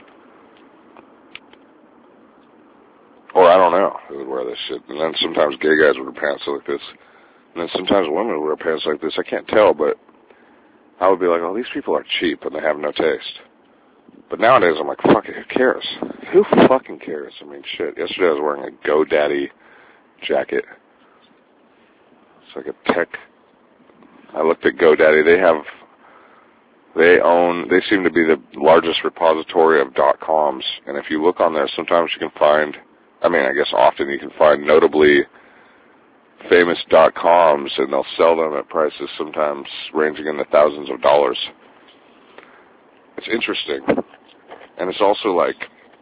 or I don't know who would wear this shit. And then sometimes gay guys would wear pants like this. And then sometimes women would wear pants like this. I can't tell, but I would be like, oh, these people are cheap and they have no taste. But nowadays I'm like, fuck it, who cares? Who fucking cares? I mean, shit. Yesterday I was wearing a GoDaddy jacket. It's like a tech. I looked at GoDaddy. They seem to be the largest repository of .coms. And if you look on there, sometimes you can find, I mean, I guess often you can find notably famous .coms, and they'll sell them at prices sometimes ranging in the thousands of dollars. It's interesting. And it's also like,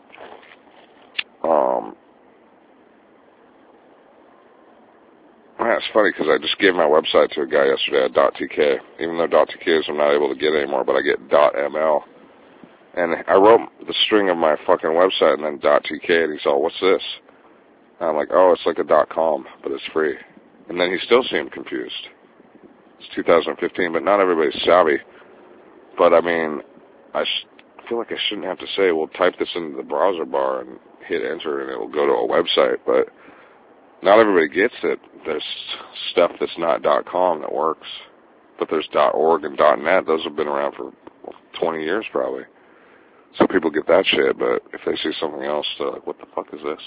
it's funny because I just gave my website to a guy yesterday at .tk. Even though .tk I'm not able to get anymore, but I get .ml. And I wrote the string of my fucking website and then .tk, and he's all, what's this? And I'm like, oh, it's like a .com, but it's free. And then he still seemed confused. It's 2015, but not everybody's savvy. But I mean, feel like I shouldn't have to say, well, type this into the browser bar and hit enter and it'll go to a website, but not everybody gets it. There's stuff that's not .com that works, but there's .org and .net. Those have been around for 20 years probably. So people get that shit, but if they see something else, they're like, what the fuck is this?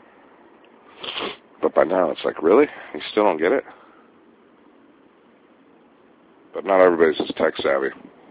But by now, it's like, really? You still don't get it? But not everybody's as tech savvy.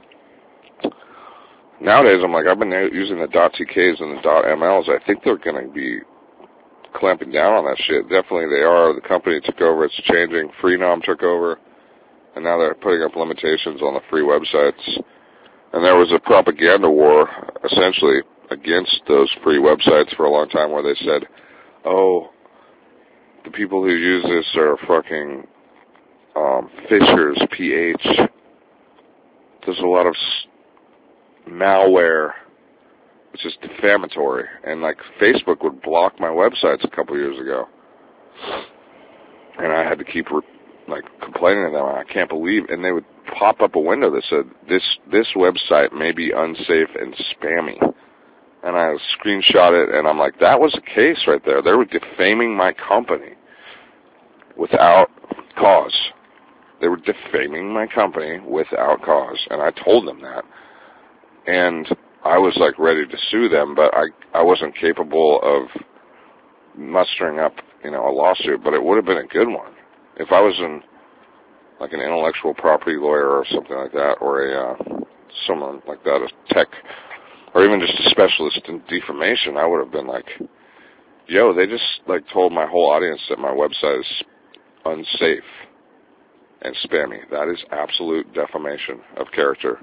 Nowadays, I'm like, I've been using the .tks and the .mls. I think they're going to be clamping down on that shit. Definitely they are. The company took over. It's changing. Freenom took over. And now they're putting up limitations on the free websites. And there was a propaganda war, essentially, against those free websites for a long time where they said, oh, the people who use this are fucking fishers, PH. There's a lot of malware, which is defamatory. And, like, Facebook would block my websites a couple years ago. And I had to keep, complaining to them. I can't believe, and they would pop up a window that said, this website may be unsafe and spammy. And I screenshot it, and I'm like, that was the case right there. They were defaming my company without cause. They were defaming my company without cause, and I told them that. And I was, like, ready to sue them, but I wasn't capable of mustering up, a lawsuit, but it would have been a good one. If I was an intellectual property lawyer or something like that, or someone like that, a tech, or even just a specialist in defamation, I would have been like, yo, they just, told my whole audience that my website is unsafe and spammy. That is absolute defamation of character.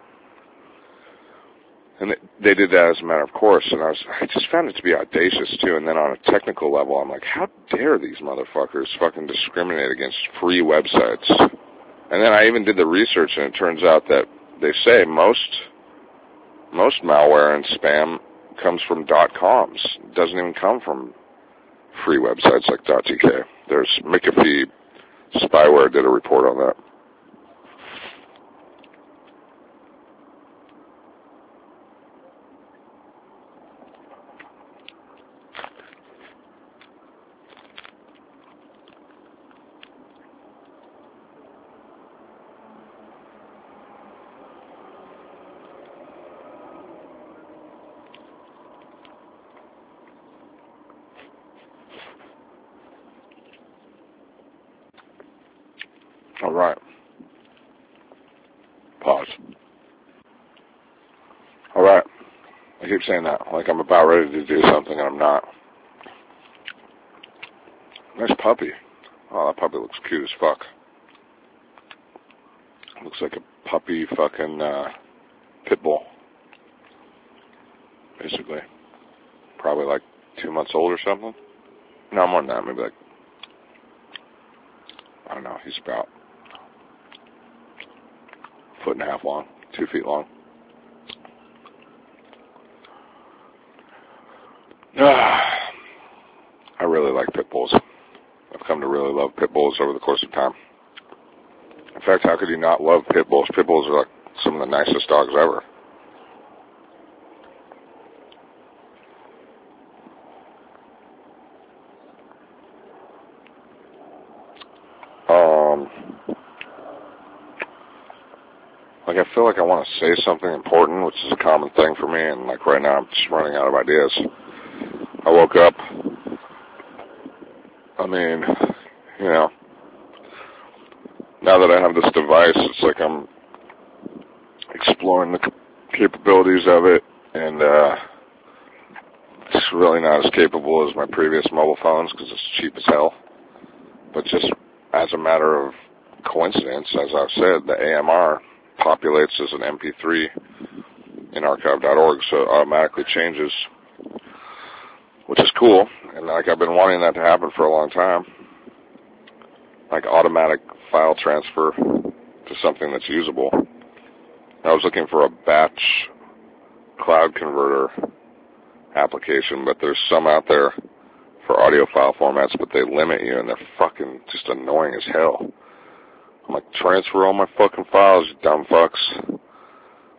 And they did that as a matter of course, and I just found it to be audacious, too. And then on a technical level, I'm like, how dare these motherfuckers fucking discriminate against free websites? And then I even did the research, and it turns out that they say most malware and spam comes from .coms. It doesn't even come from free websites like .tk. There's McAfee Spyware did a report on that. All right. Pause. All right. I keep saying that, like I'm about ready to do something and I'm not. Nice puppy. Oh, that puppy looks cute as fuck. Looks like a puppy fucking pit bull. Basically. Probably like 2 months old or something. No, more than that. Maybe I don't know. He's about 1.5 feet long, 2 feet long. I really like pit bulls. I've come to really love pit bulls over the course of time. In fact, how could you not love pit bulls? Pit bulls are like some of the nicest dogs ever. I feel like I want to say something important, which is a common thing for me, and right now I'm just running out of ideas. I woke up, now that I have this device, it's like I'm exploring the capabilities of it, and it's really not as capable as my previous mobile phones because it's cheap as hell. But just as a matter of coincidence, as I've said, the AMR populates as an MP3 in archive.org, so it automatically changes, which is cool. And I've been wanting that to happen for a long time, automatic file transfer to something that's usable. I was looking for a batch cloud converter application, but there's some out there for audio file formats, but they limit you, and they're fucking just annoying as hell. I'm like, transfer all my fucking files, you dumb fucks.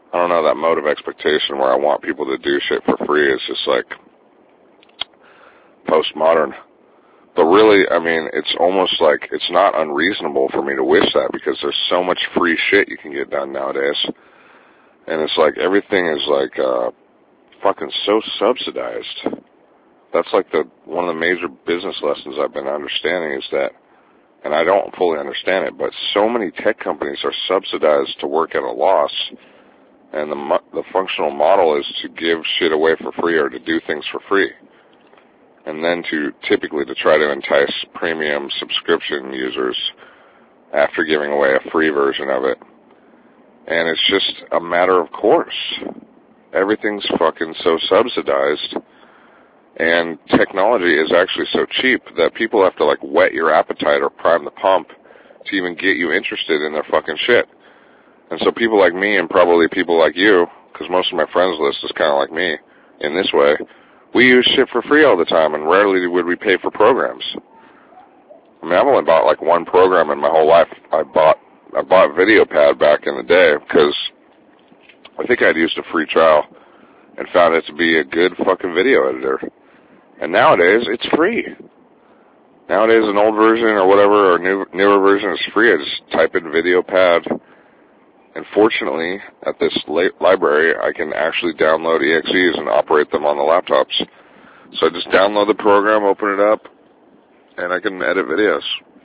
I don't know, that mode of expectation where I want people to do shit for free is just like postmodern. But really, I mean, it's almost like it's not unreasonable for me to wish that, because there's so much free shit you can get done nowadays. And it's like everything is like fucking so subsidized. That's like one of the major business lessons I've been understanding is that, and I don't fully understand it, but so many tech companies are subsidized to work at a loss, and the functional model is to give shit away for free or to do things for free, and then typically to try to entice premium subscription users after giving away a free version of it. And it's just a matter of course. Everything's fucking so subsidized, and technology is actually so cheap that people have to like whet your appetite or prime the pump to even get you interested in their fucking shit. And so people like me, and probably people like you, because most of my friends list is kind of like me in this way, we use shit for free all the time, and rarely would we pay for programs. I mean, I've only bought like one program in my whole life. I bought VideoPad back in the day because I think I'd used a free trial and found it to be a good fucking video editor. And nowadays, it's free. Nowadays, an old version or whatever, or newer version is free. I just type in VideoPad. And fortunately, at this library, I can actually download EXEs and operate them on the laptops. So I just download the program, open it up, and I can edit videos.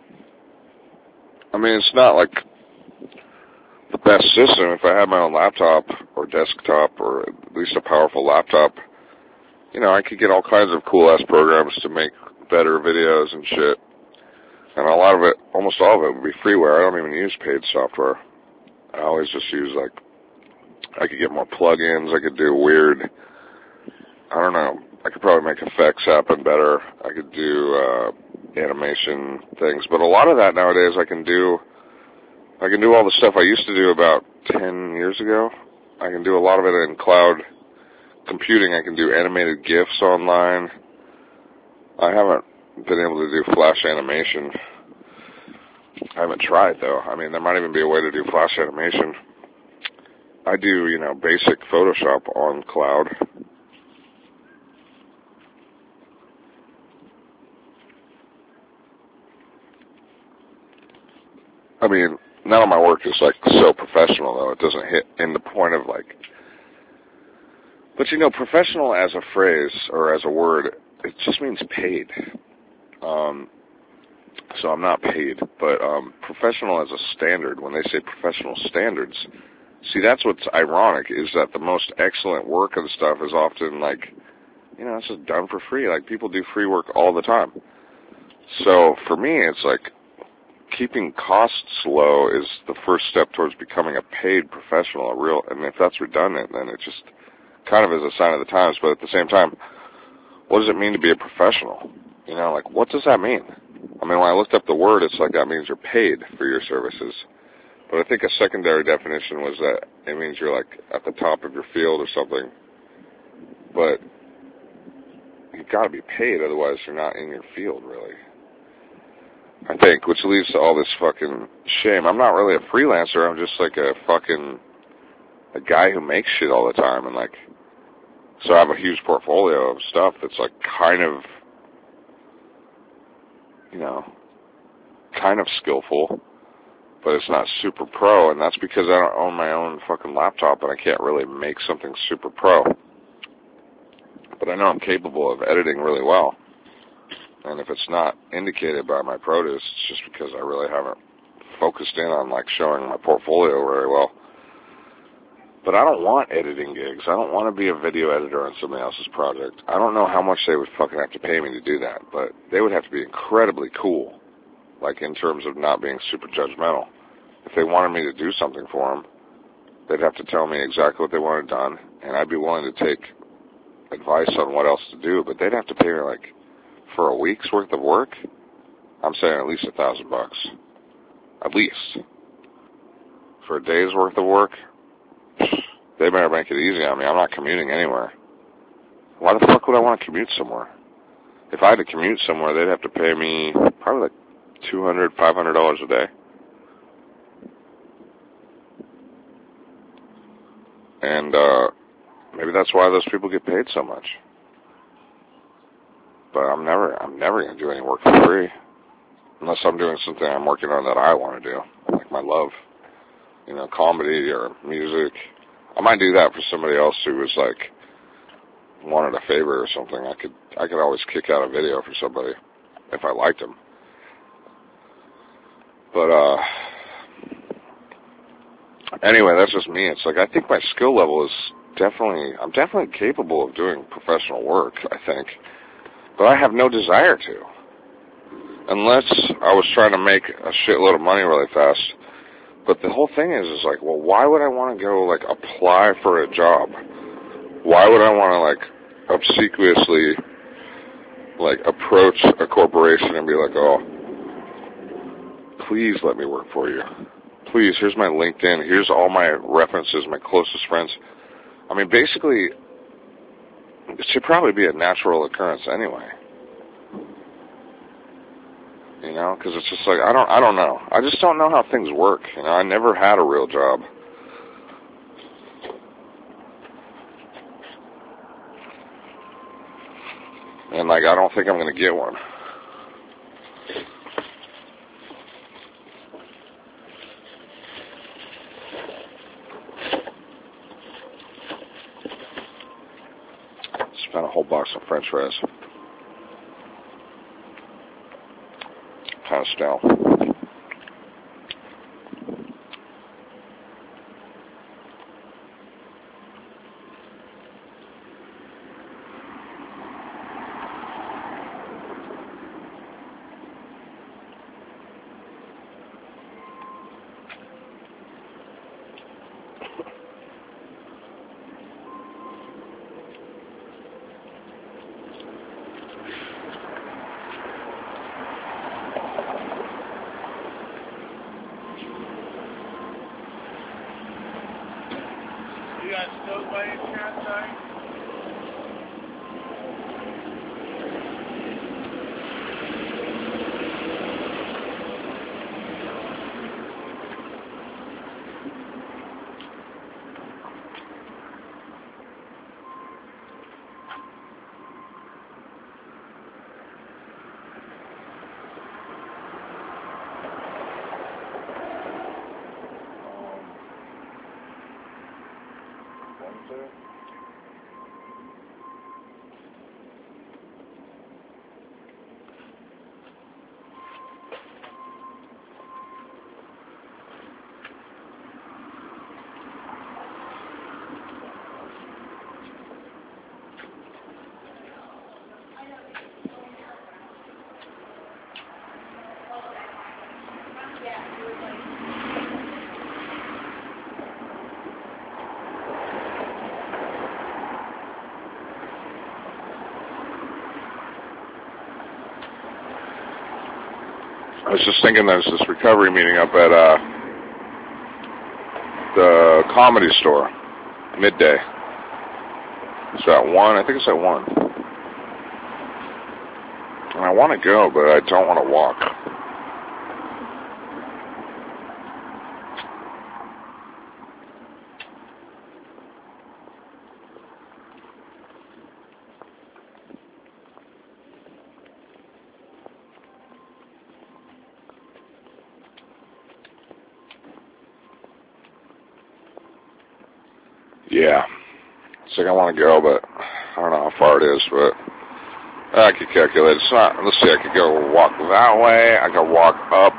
I mean, it's not like the best system. If I had my own laptop or desktop or at least a powerful laptop, you know, I could get all kinds of cool-ass programs to make better videos and shit. And a lot of it, almost all of it, would be freeware. I don't even use paid software. I always just use, like, I could get more plugins. I could do weird, I don't know, I could probably make effects happen better. I could do animation things. But a lot of that nowadays I can do all the stuff I used to do about 10 years ago. I can do a lot of it in cloud computing. I can do animated GIFs online. I haven't been able to do flash animation. I haven't tried, though. I mean, there might even be a way to do flash animation. I do, you know, basic Photoshop on cloud. I mean, none of my work is, like, so professional, though. It doesn't hit in the point of, like... But, you know, professional as a phrase, or as a word, it just means paid. So I'm not paid. But professional as a standard, when they say professional standards, see, that's what's ironic, is that the most excellent work and stuff is often, like, you know, it's just done for free. Like, people do free work all the time. So, for me, it's like, keeping costs low is the first step towards becoming a paid professional, and if that's redundant, then it just kind of is a sign of the times. But at the same time, what does it mean to be a professional? You know, like, what does that mean? I mean, when I looked up the word, it's like that means you're paid for your services. But I think a secondary definition was that it means you're, like, at the top of your field or something. But you've got to be paid, otherwise you're not in your field, really. I think, which leads to all this fucking shame. I'm not really a freelancer. I'm just like a guy who makes shit all the time. And, like, so I have a huge portfolio of stuff that's, like, kind of, you know, kind of skillful, but it's not super pro. And that's because I don't own my own fucking laptop and I can't really make something super pro. But I know I'm capable of editing really well. And if it's not indicated by my produce, it's just because I really haven't focused in on, like, showing my portfolio very well. But I don't want editing gigs. I don't want to be a video editor on somebody else's project. I don't know how much they would fucking have to pay me to do that, but they would have to be incredibly cool, like, in terms of not being super judgmental. If they wanted me to do something for them, they'd have to tell me exactly what they wanted done, and I'd be willing to take advice on what else to do, but they'd have to pay me, like, for a week's worth of work, I'm saying at least $1,000. At least. For a day's worth of work, they better make it easy on me. I'm not commuting anywhere. Why the fuck would I want to commute somewhere? If I had to commute somewhere, they'd have to pay me probably like $200, $500 a day. And maybe that's why those people get paid so much. But I'm never going to do any work for free. Unless I'm doing something I'm working on that I want to do. Like my love. You know, comedy or music. I might do that for somebody else who was like, wanted a favor or something. I could always kick out a video for somebody if I liked them. But, anyway, that's just me. It's like, I think my skill level is I'm definitely capable of doing professional work, I think. But I have no desire to. Unless I was trying to make a shitload of money really fast. But the whole thing is like, well, why would I want to go, like, apply for a job? Why would I want to, like, obsequiously, like, approach a corporation and be like, oh, please let me work for you. Please, here's my LinkedIn. Here's all my references, my closest friends. I mean, basically, it should probably be a natural occurrence anyway. You know, because it's just like, I don't know. I just don't know how things work. You know, I never had a real job. And, like, I don't think I'm going to get one. Spent a whole box of French fries. Kind of stale. You got stove by any chance, sorry? I was just thinking there's this recovery meeting up at the Comedy Store, midday. It's at 1, I think it's at 1. And I want to go, but I don't want to walk. Yeah. It's like I want to go, but I don't know how far it is, but I could calculate. It's not, let's see, I could go walk that way. I could walk up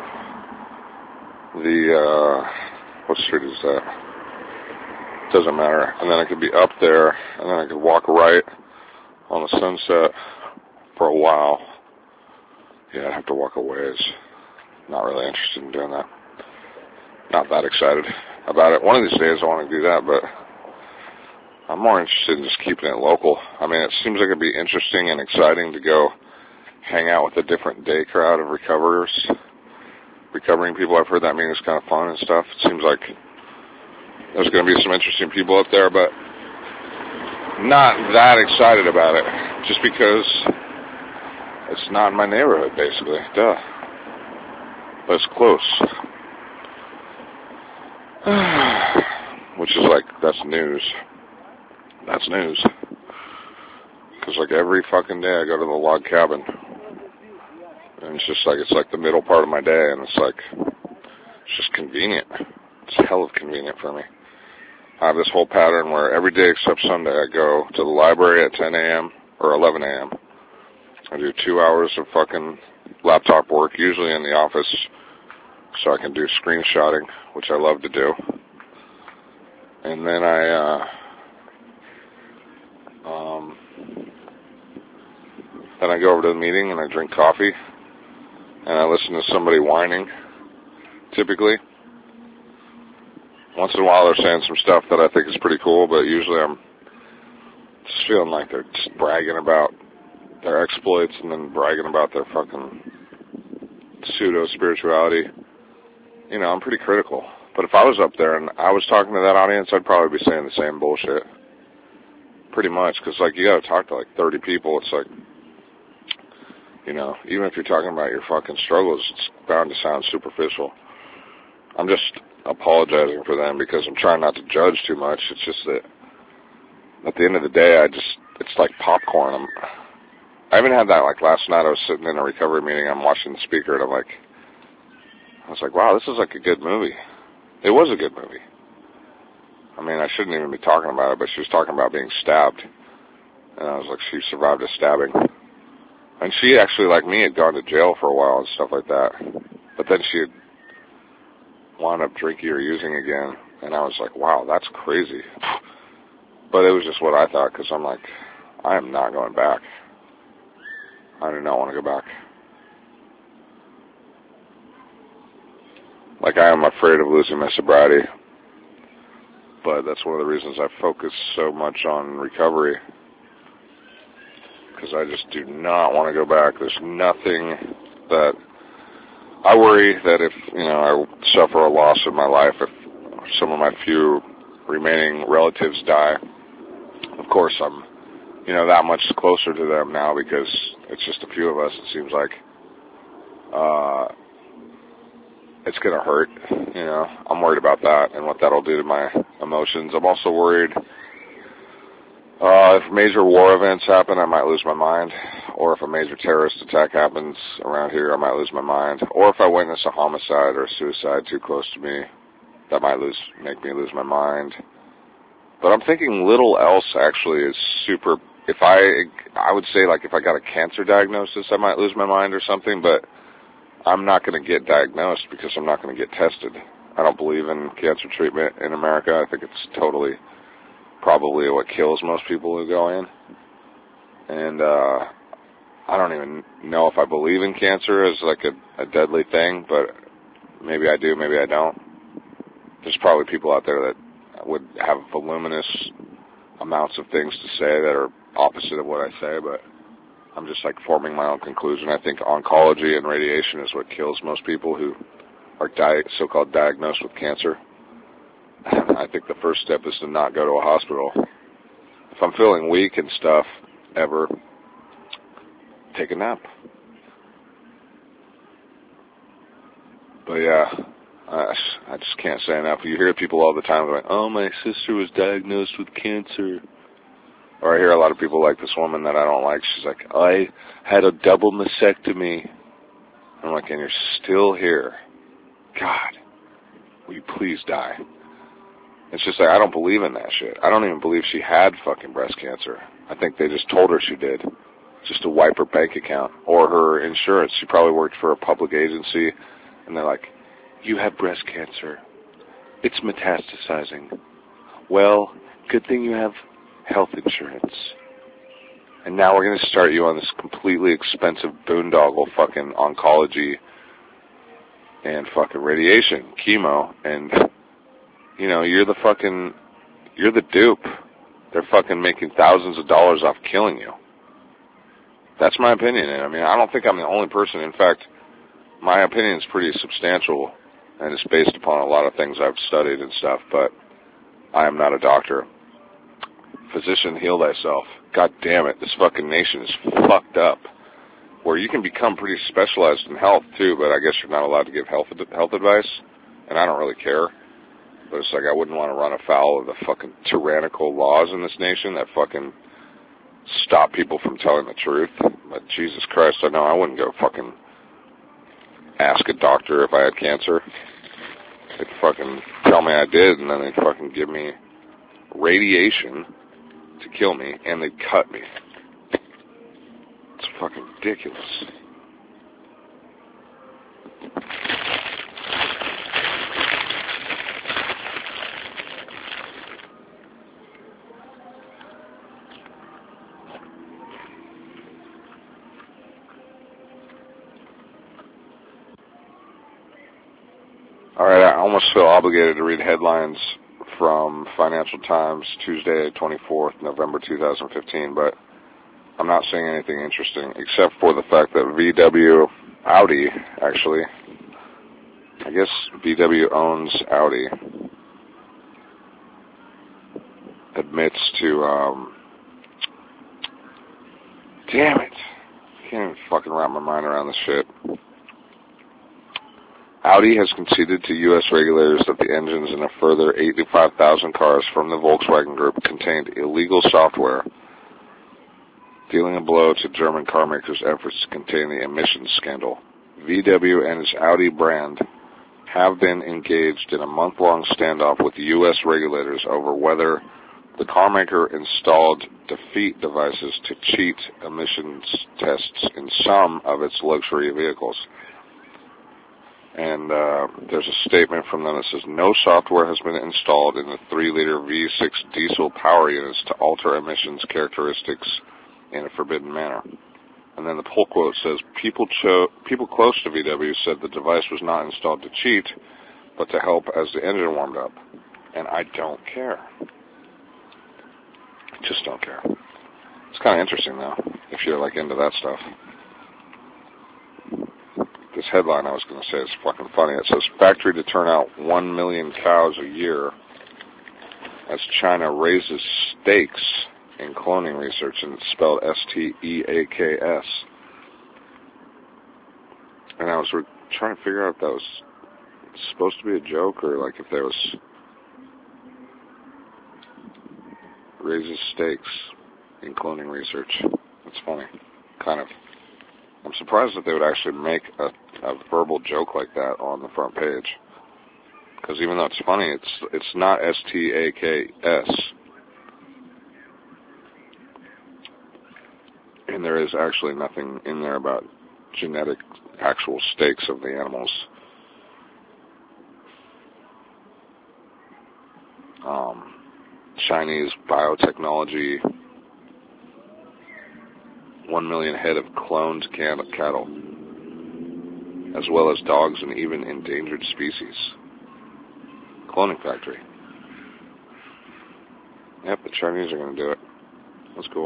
the, what street is that? Doesn't matter. And then I could be up there, and then I could walk right on the Sunset for a while. Yeah, I'd have to walk a ways. Not really interested in doing that. Not that excited about it. One of these days I want to do that, but I'm more interested in just keeping it local. I mean, it seems like it'd be interesting and exciting to go hang out with a different day crowd of recovering people. I've heard that meeting is kind of fun and stuff. It seems like there's going to be some interesting people up there, but not that excited about it. Just because it's not in my neighborhood, basically. Duh. But it's close. Which which is like, that's news. That's news. Because like every fucking day I go to the log cabin. And it's like the middle part of my day, and it's just convenient. It's hell of convenient for me. I have this whole pattern where every day except Sunday I go to the library at 10 a.m. or 11 a.m. I do 2 hours of fucking laptop work, usually in the office, so I can do screenshotting, which I love to do. And then I go over to the meeting and I drink coffee and I listen to somebody whining, typically. Once in a while they're saying some stuff that I think is pretty cool, but usually I'm just feeling like they're just bragging about their exploits and then bragging about their fucking pseudo-spirituality. You know, I'm pretty critical. But if I was up there and I was talking to that audience, I'd probably be saying the same bullshit. Pretty much, because, like, you gotta talk to, like, 30 people. It's like, you know, even if you're talking about your fucking struggles, it's bound to sound superficial. I'm just apologizing for them because I'm trying not to judge too much. It's just that at the end of the day, it's like popcorn. I even had that, like, last night I was sitting in a recovery meeting, I'm watching the speaker, and I was like, wow, this is like a good movie. It was a good movie. I mean, I shouldn't even be talking about it, but she was talking about being stabbed. And I was like, she survived a stabbing. And she actually, like me, had gone to jail for a while and stuff like that. But then she had wound up drinking or using again. And I was like, wow, that's crazy. But it was just what I thought, because I'm like, I am not going back. I do not want to go back. Like, I am afraid of losing my sobriety. But that's one of the reasons I focus so much on recovery. Because I just do not want to go back. There's nothing that... I worry that if, you know, I suffer a loss in my life, if some of my few remaining relatives die, of course I'm, you know, that much closer to them now because it's just a few of us, it seems like. It's going to hurt, you know. I'm worried about that and what that'll do to my emotions. I'm also worried if major war events happen, I might lose my mind. Or if a major terrorist attack happens around here, I might lose my mind. Or if I witness a homicide or a suicide too close to me, that might make me lose my mind. But I'm thinking little else actually is super... I would say, like, if I got a cancer diagnosis, I might lose my mind or something, but I'm not going to get diagnosed because I'm not going to get tested. I don't believe in cancer treatment in America. I think it's totally probably what kills most people who go in. And I don't even know if I believe in cancer as like a deadly thing, but maybe I do, maybe I don't. There's probably people out there that would have voluminous amounts of things to say that are opposite of what I say, but I'm just like forming my own conclusion. I think oncology and radiation is what kills most people who are so-called diagnosed with cancer. I think the first step is to not go to a hospital. If I'm feeling weak and stuff, take a nap. But yeah, I just can't say enough. You hear people all the time going, oh, my sister was diagnosed with cancer. Or I hear a lot of people like this woman that I don't like. She's like, I had a double mastectomy. I'm like, and you're still here. God, will you please die? It's just like, I don't believe in that shit. I don't even believe she had fucking breast cancer. I think they just told her she did, just to wipe her bank account or her insurance. She probably worked for a public agency, and they're like, you have breast cancer. It's metastasizing. Well, good thing you have health insurance. And now we're going to start you on this completely expensive boondoggle fucking oncology and fucking radiation, chemo, and, you know, you're the dupe. They're fucking making thousands of dollars off killing you. That's my opinion. And I mean, I don't think I'm the only person. In fact, my opinion is pretty substantial, and it's based upon a lot of things I've studied and stuff, but I am not a doctor. Physician, heal thyself. God damn it, this fucking nation is fucked up. Where you can become pretty specialized in health, too, but I guess you're not allowed to give health advice, and I don't really care. But it's like I wouldn't want to run afoul of the fucking tyrannical laws in this nation that fucking stop people from telling the truth. But Jesus Christ, I know I wouldn't go fucking ask a doctor if I had cancer. They'd fucking tell me I did, and then they'd fucking give me radiation to kill me, and they'd cut me. It's fucking ridiculous. Alright, I almost feel obligated to read headlines from Financial Times, Tuesday, 24th, November 2015, but I'm not seeing anything interesting, except for the fact that Audi, actually, I guess VW owns Audi, admits to, damn it, I can't even fucking wrap my mind around this shit. Audi has conceded to U.S. regulators that the engines in a further 85,000 cars from the Volkswagen Group contained illegal software, dealing a blow to German carmakers' efforts to contain the emissions scandal. VW and its Audi brand have been engaged in a month-long standoff with U.S. regulators over whether the carmaker installed defeat devices to cheat emissions tests in some of its luxury vehicles. And there's a statement from them that says, no software has been installed in the 3-liter V6 diesel power units to alter emissions characteristics in a forbidden manner. And then the pull quote says, people close to VW said the device was not installed to cheat, but to help as the engine warmed up. And I don't care. I just don't care. It's kind of interesting, though, if you're, like, into that stuff. This headline I was going to say is fucking funny. It says, factory to turn out 1 million cows a year as China raises stakes in cloning research, and it's spelled S-T-E-A-K-S. And I was trying to figure out if that was supposed to be a joke or like if there was raises stakes in cloning research. It's funny. Kind of. I'm surprised that they would actually make a verbal joke like that on the front page. Because even though it's funny, it's not S-T-A-K-S. And there is actually nothing in there about genetic actual stakes of the animals. Chinese biotechnology, 1 million head of cloned cattle, as well as dogs and even endangered species. Cloning factory. Yep, the Chinese are going to do it. That's cool.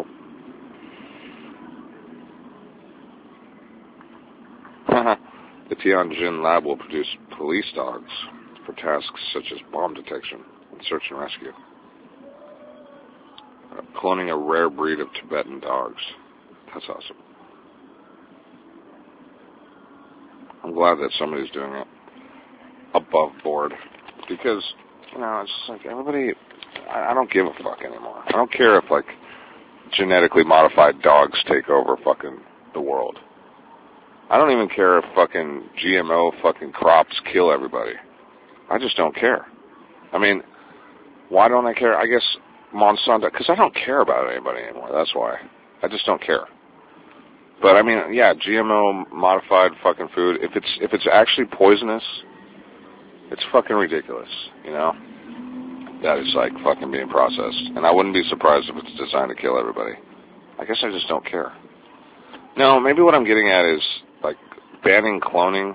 The Tianjin lab will produce police dogs for tasks such as bomb detection and search and rescue. Cloning a rare breed of Tibetan dogs. That's awesome. I'm glad that somebody's doing it above board. Because, you know, it's just like everybody, I don't give a fuck anymore. I don't care if, like, genetically modified dogs take over fucking the world. I don't even care if fucking GMO fucking crops kill everybody. I just don't care. I mean, why don't I care? I guess Monsanto, because I don't care about anybody anymore. That's why. I just don't care. But I mean, yeah, GMO modified fucking food. If it's actually poisonous, it's fucking ridiculous, you know? That is like fucking being processed. And I wouldn't be surprised if it's designed to kill everybody. I guess I just don't care. No, maybe what I'm getting at is like banning cloning.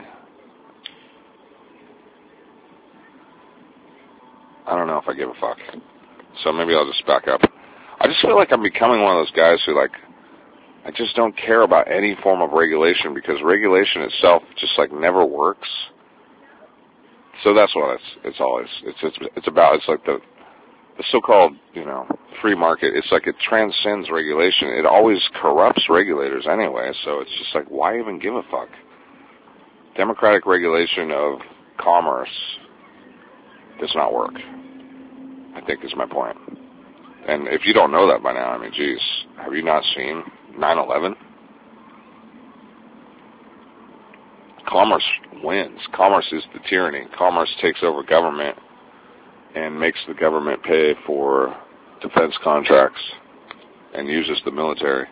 I don't know if I give a fuck. So maybe I'll just back up. I just feel like I'm becoming one of those guys who, like, I just don't care about any form of regulation because regulation itself just, like, never works. So that's what it's always, it's about. It's like the so-called, you know, free market. It's like it transcends regulation. It always corrupts regulators anyway, so it's just like, why even give a fuck? Democratic regulation of commerce does not work, I think is my point. And if you don't know that by now, I mean, geez, have you not seen 9/11? Commerce wins. Commerce is the tyranny. Commerce takes over government and makes the government pay for defense contracts and uses the military,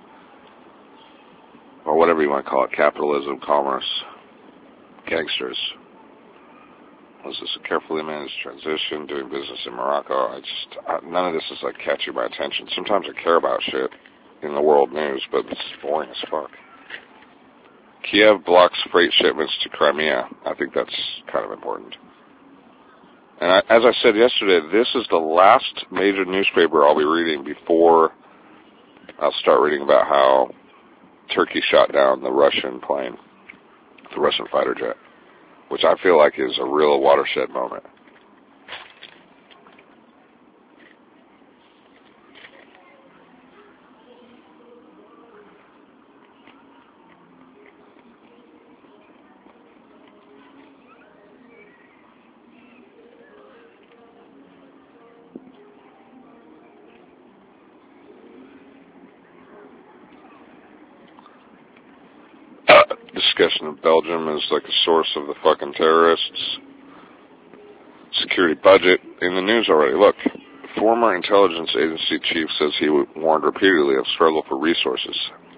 or whatever you want to call it, capitalism, commerce, gangsters. Was this a carefully managed transition, doing business in Morocco? None of this is like catching my attention. Sometimes I care about shit in the world news, but it's boring as fuck. Kiev blocks freight shipments to Crimea. I think that's kind of important. And as I said yesterday, this is the last major newspaper I'll be reading before I'll start reading about how Turkey shot down the Russian plane, the Russian fighter jet, which I feel like is a real watershed moment. Discussion of Belgium is like a source of the fucking terrorists. Security budget in the news already. Look, former intelligence agency chief says he warned repeatedly of struggle for resources.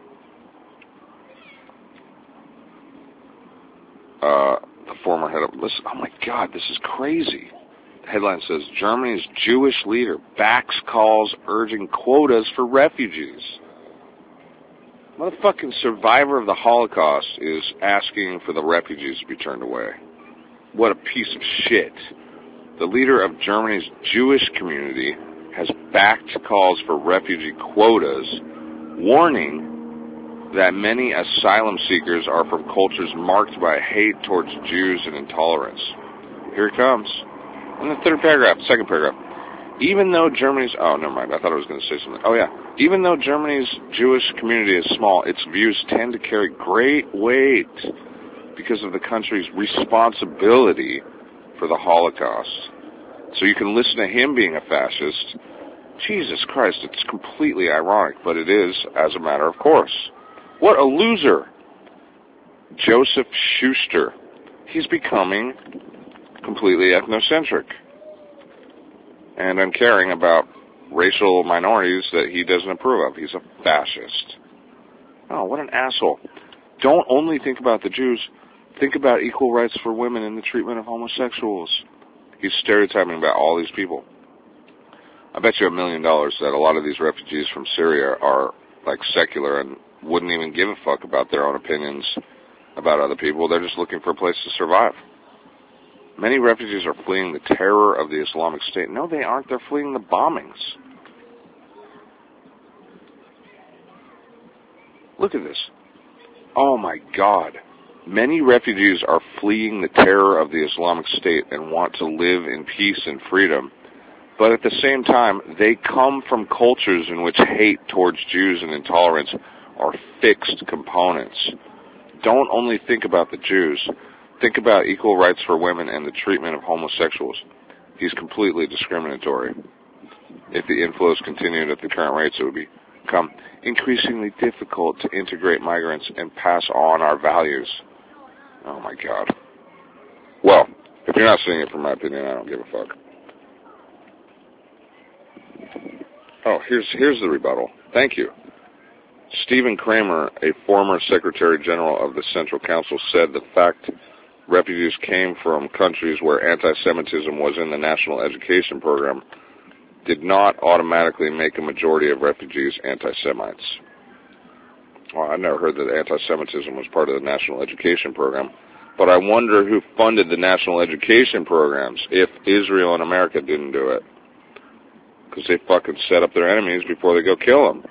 The former head of... Listen, oh my God, this is crazy. The headline says, Germany's Jewish leader backs calls urging quotas for refugees. Motherfucking survivor of the Holocaust is asking for the refugees to be turned away. What a piece of shit. The leader of Germany's Jewish community has backed calls for refugee quotas, warning that many asylum seekers are from cultures marked by hate towards Jews and intolerance. Here it comes. In the second paragraph. Even though Germany's... Oh, never mind. I thought I was going to say something. Oh, yeah. Even though Germany's Jewish community is small, its views tend to carry great weight because of the country's responsibility for the Holocaust. So you can listen to him being a fascist. Jesus Christ, it's completely ironic, but it is, as a matter of course. What a loser. Joseph Schuster. He's becoming completely ethnocentric and uncaring about racial minorities that he doesn't approve of. He's a fascist. Oh, what an asshole. Don't only think about the Jews. Think about equal rights for women and the treatment of homosexuals. He's stereotyping about all these people. I bet you $1 million that a lot of these refugees from Syria are like secular and wouldn't even give a fuck about their own opinions about other people. They're just looking for a place to survive. Many refugees are fleeing the terror of the Islamic State. No, they aren't. They're fleeing the bombings. Look at this. Oh, my God. Many refugees are fleeing the terror of the Islamic State and want to live in peace and freedom. But at the same time, they come from cultures in which hate towards Jews and intolerance are fixed components. Don't only think about the Jews. Think about equal rights for women and the treatment of homosexuals. He's completely discriminatory. If the inflows continued at the current rates, it would become increasingly difficult to integrate migrants and pass on our values. Oh, my God. Well, if you're not seeing it from my opinion, I don't give a fuck. Oh, here's the rebuttal. Thank you. Stephen Kramer, a former Secretary General of the Central Council, said the fact refugees came from countries where anti-Semitism was in the national education program did not automatically make a majority of refugees anti-Semites. Well, I never heard that anti-Semitism was part of the national education program, but I wonder who funded the national education programs if Israel and America didn't do it. Because they fucking set up their enemies before they go kill them.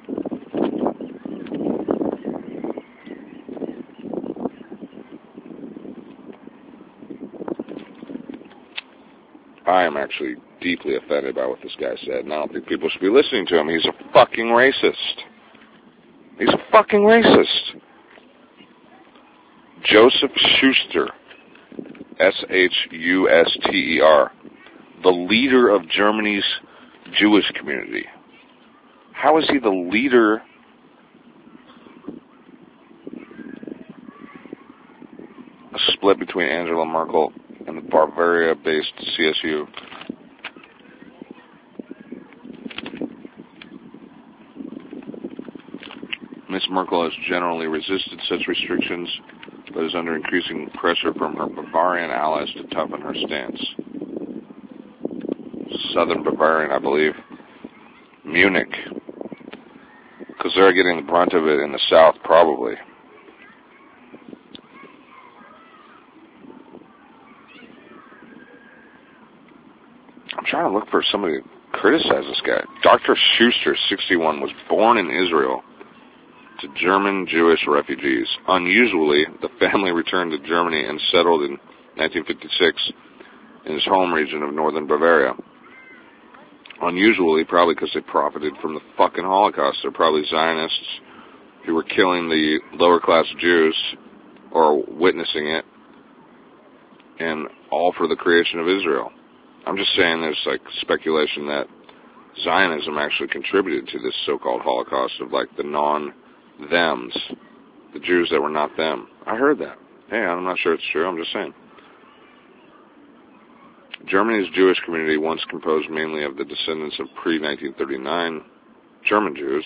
I am actually deeply offended by what this guy said, and I don't think people should be listening to him. He's a fucking racist. He's a fucking racist. Joseph Schuster, S-H-U-S-T-E-R. the leader of Germany's Jewish community. How is he the leader? A split between Angela Merkel and the Bavaria-based CSU. Ms. Merkel has generally resisted such restrictions, but is under increasing pressure from her Bavarian allies to toughen her stance. Southern Bavarian, I believe. Munich. Because they're getting the brunt of it in the south, probably. I'm trying to look for somebody to criticize this guy. Dr. Schuster, 61, was born in Israel to German Jewish refugees. Unusually, the family returned to Germany and settled in 1956 in his home region of northern Bavaria. Unusually, probably because they profited from the fucking Holocaust. They're probably Zionists who were killing the lower-class Jews, or witnessing it, and all for the creation of Israel. I'm just saying there's, like, speculation that Zionism actually contributed to this so-called Holocaust of, like, the non-thems, the Jews that were not them. I heard that. Hey, I'm not sure it's true. I'm just saying. Germany's Jewish community, once composed mainly of the descendants of pre-1939 German Jews,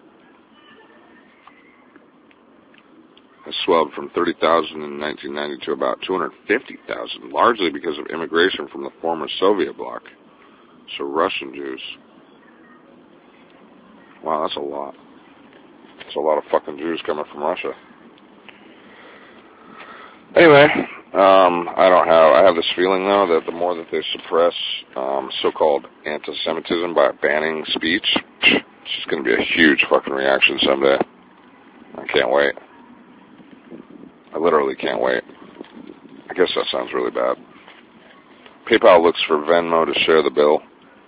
has swelled from 30,000 in 1990 to about 250,000, largely because of immigration from the former Soviet bloc, so Russian Jews. Wow, that's a lot. That's a lot of fucking Jews coming from Russia. Anyway, I have this feeling, though, that the more that they suppress so-called anti-Semitism by banning speech, it's just going to be a huge fucking reaction someday. I can't wait. I literally can't wait. I guess that sounds really bad. PayPal looks for Venmo to share the bill.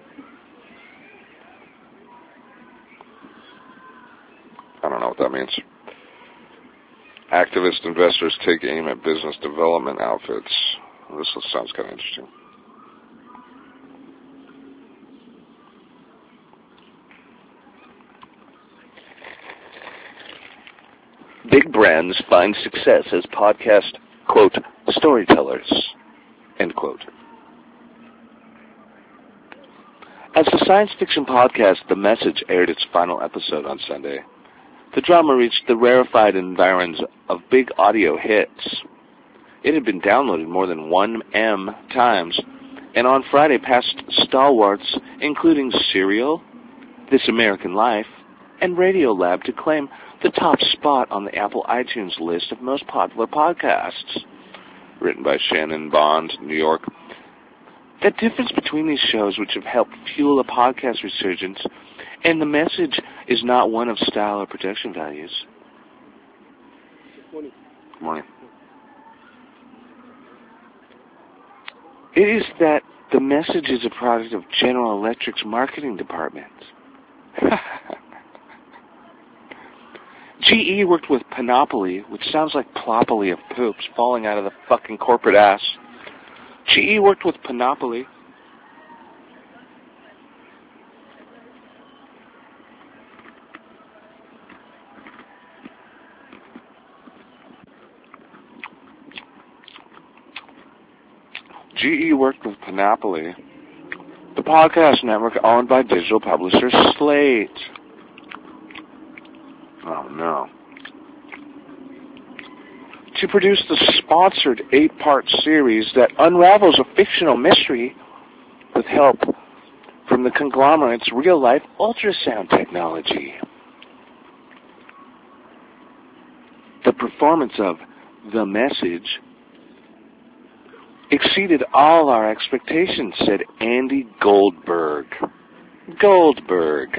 I don't know what that means. Activist investors take aim at business development outfits. Well, this sounds kind of interesting. Big brands find success as podcast, quote, storytellers, end quote. As the science fiction podcast The Message aired its final episode on Sunday, the drama reached the rarefied environs of big audio hits. It had been downloaded more than 1M times, and on Friday passed stalwarts including Serial, This American Life, and Radiolab to claim the top spot on the Apple iTunes list of most popular podcasts. Written by Shannon Bond, New York. The difference between these shows, which have helped fuel a podcast resurgence, and The Message is not one of style or production values. Good morning. It is that The Message is a product of General Electric's marketing department. GE worked with Panoply, which sounds like plopoly of poops falling out of the fucking corporate ass. GE worked with Panoply. GE worked with Panoply, the podcast network owned by digital publisher Slate. Oh, no. To produce the sponsored 8-part series that unravels a fictional mystery with help from the conglomerate's real-life ultrasound technology. The performance of The Message exceeded all our expectations, said Andy Goldberg. Goldberg.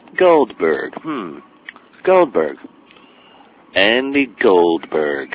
Andy Goldberg.